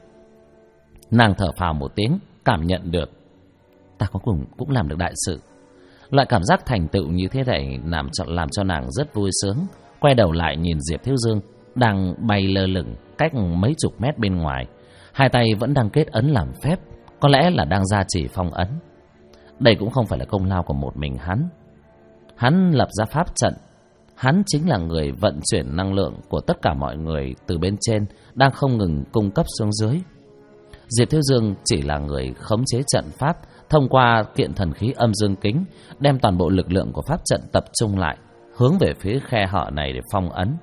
Nàng thở phào một tiếng, cảm nhận được ta cuối cùng cũng làm được đại sự. Loại cảm giác thành tựu như thế này làm cho nàng rất vui sướng. Quay đầu lại nhìn Diệp Thiếu Dương đang bay lơ lửng cách mấy chục mét bên ngoài, hai tay vẫn đang kết ấn làm phép, có lẽ là đang gia trì phong ấn. Đây cũng không phải là công lao của một mình hắn. Hắn lập ra pháp trận, hắn chính là người vận chuyển năng lượng của tất cả mọi người từ bên trên đang không ngừng cung cấp xuống dưới. Diệp Thiếu Dương chỉ là người khống chế trận pháp, thông qua kiện thần khí âm dương kính, đem toàn bộ lực lượng của pháp trận tập trung lại, hướng về phía khe hở này để phong ấn.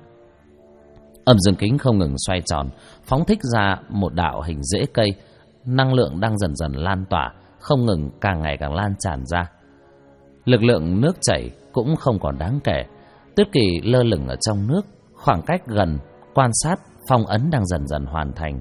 Âm dương kính không ngừng xoay tròn, phóng thích ra một đạo hình rễ cây, năng lượng đang dần dần lan tỏa, không ngừng càng ngày càng lan tràn ra. Lực lượng nước chảy cũng không còn đáng kể. Tuyết Kỳ lơ lửng ở trong nước, khoảng cách gần, quan sát phong ấn đang dần dần hoàn thành.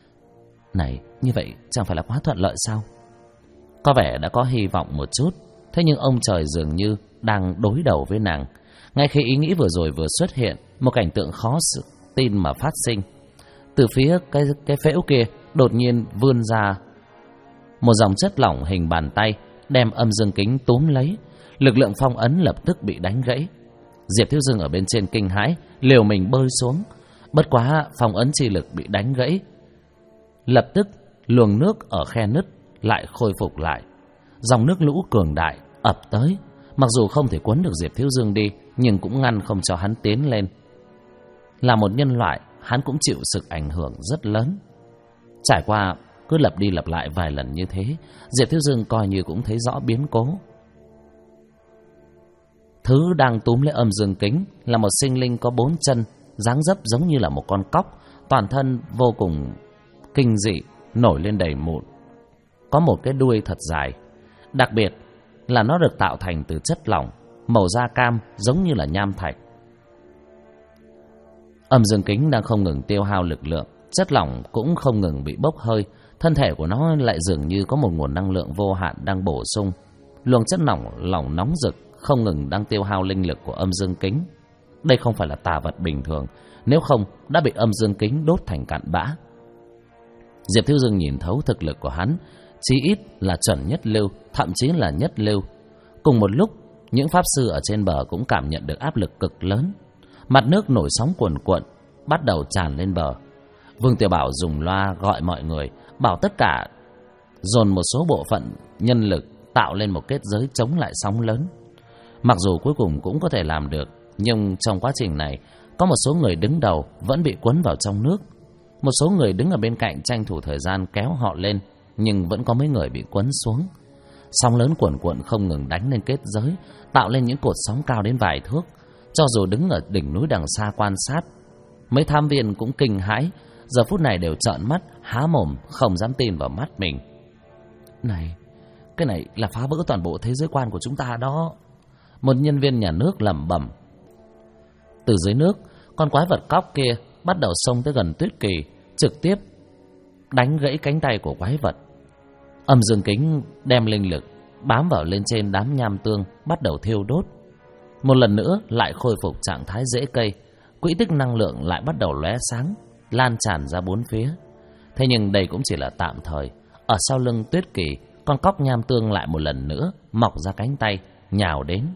Này, như vậy chẳng phải là quá thuận lợi sao? Có vẻ đã có hy vọng một chút, thế nhưng ông trời dường như đang đối đầu với nàng. Ngay khi ý nghĩ vừa rồi vừa xuất hiện, một cảnh tượng khó tin mà phát sinh. Từ phía cái phễu kia đột nhiên vươn ra một dòng chất lỏng hình bàn tay, đem âm dương kính túm lấy. Lực lượng phong ấn lập tức bị đánh gãy. Diệp Thiếu Dương ở bên trên kinh hãi, liều mình bơi xuống. Bất quá phong ấn chi lực bị đánh gãy, lập tức luồng nước ở khe nứt lại khôi phục lại. Dòng nước lũ cường đại ập tới, mặc dù không thể cuốn được Diệp Thiếu Dương đi, nhưng cũng ngăn không cho hắn tiến lên. Là một nhân loại, hắn cũng chịu sự ảnh hưởng rất lớn. Trải qua cứ lặp đi lặp lại vài lần như thế, Diệp Thiếu Dương coi như cũng thấy rõ biến cố. Thứ đang túm lấy âm dương kính là một sinh linh có 4 chân, dáng dấp giống như là một con cóc, toàn thân vô cùng kinh dị, nổi lên đầy mụn, có một cái đuôi thật dài. Đặc biệt là nó được tạo thành từ chất lỏng màu da cam, giống như là nham thạch. Âm dương kính đang không ngừng tiêu hao lực lượng, chất lỏng cũng không ngừng bị bốc hơi. Thân thể của nó lại dường như có một nguồn năng lượng vô hạn đang bổ sung. Luồng chất lỏng nóng rực không ngừng đang tiêu hao linh lực của âm dương kính. Đây không phải là tà vật bình thường, nếu không đã bị âm dương kính đốt thành cặn bã. Diệp Thiếu Dương nhìn thấu thực lực của hắn, chí ít là chuẩn nhất lưu, thậm chí là nhất lưu. Cùng một lúc, những pháp sư ở trên bờ cũng cảm nhận được áp lực cực lớn. Mặt nước nổi sóng cuồn cuộn, bắt đầu tràn lên bờ. Vương Tiểu Bảo dùng loa gọi mọi người, bảo tất cả dồn một số bộ phận nhân lực tạo lên một kết giới chống lại sóng lớn. Mặc dù cuối cùng cũng có thể làm được, nhưng trong quá trình này, có một số người đứng đầu vẫn bị cuốn vào trong nước. Một số người đứng ở bên cạnh tranh thủ thời gian kéo họ lên, nhưng vẫn có mấy người bị cuốn xuống. Sóng lớn cuồn cuộn không ngừng đánh lên kết giới, tạo lên những cột sóng cao đến vài thước. Cho dù đứng ở đỉnh núi đằng xa quan sát, mấy tham viên cũng kinh hãi, giờ phút này đều trợn mắt há mồm, không dám tin vào mắt mình. Này, cái này là phá vỡ toàn bộ thế giới quan của chúng ta đó. Một nhân viên nhà nước lẩm bẩm. Từ dưới nước, con quái vật cóc kia bắt đầu xông tới gần Tuyết Kỳ, trực tiếp đánh gãy cánh tay của quái vật. Âm dương kính đem linh lực bám vào lên trên đám nham tương, bắt đầu thiêu đốt. một lần nữa lại khôi phục trạng thái rễ cây. Quỹ tích năng lượng lại bắt đầu lóe sáng, lan tràn ra bốn phía. Thế nhưng đây cũng chỉ là tạm thời. Ở sau lưng Tuyết Kỳ, con cóc nham tương lại một lần nữa mọc ra cánh tay, nhào đến.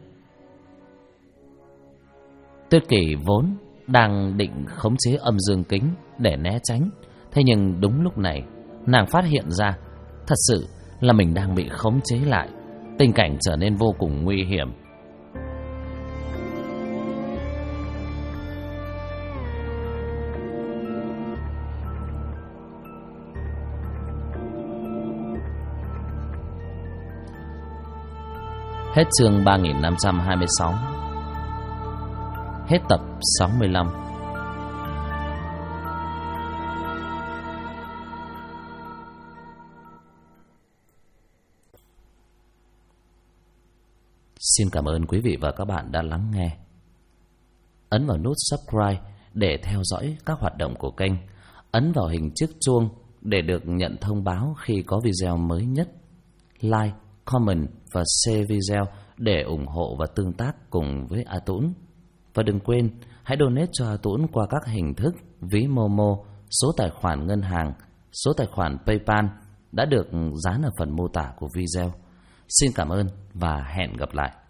Tuyết Kỳ vốn đang định khống chế âm dương kính để né tránh. Thế nhưng đúng lúc này, nàng phát hiện ra thật sự là mình đang bị khống chế lại. Tình cảnh trở nên vô cùng nguy hiểm. Hết chương 3526. Hết tập 65. Xin cảm ơn quý vị và các bạn đã lắng nghe. Ấn vào nút subscribe để theo dõi các hoạt động của kênh. Ấn vào hình chiếc chuông để được nhận thông báo khi có video mới nhất. Like, comment và share video để ủng hộ và tương tác cùng với A Tũng. Và đừng quên, hãy donate cho A Tũng qua các hình thức ví Momo, số tài khoản ngân hàng, số tài khoản PayPal đã được dán ở phần mô tả của video. Xin cảm ơn và hẹn gặp lại.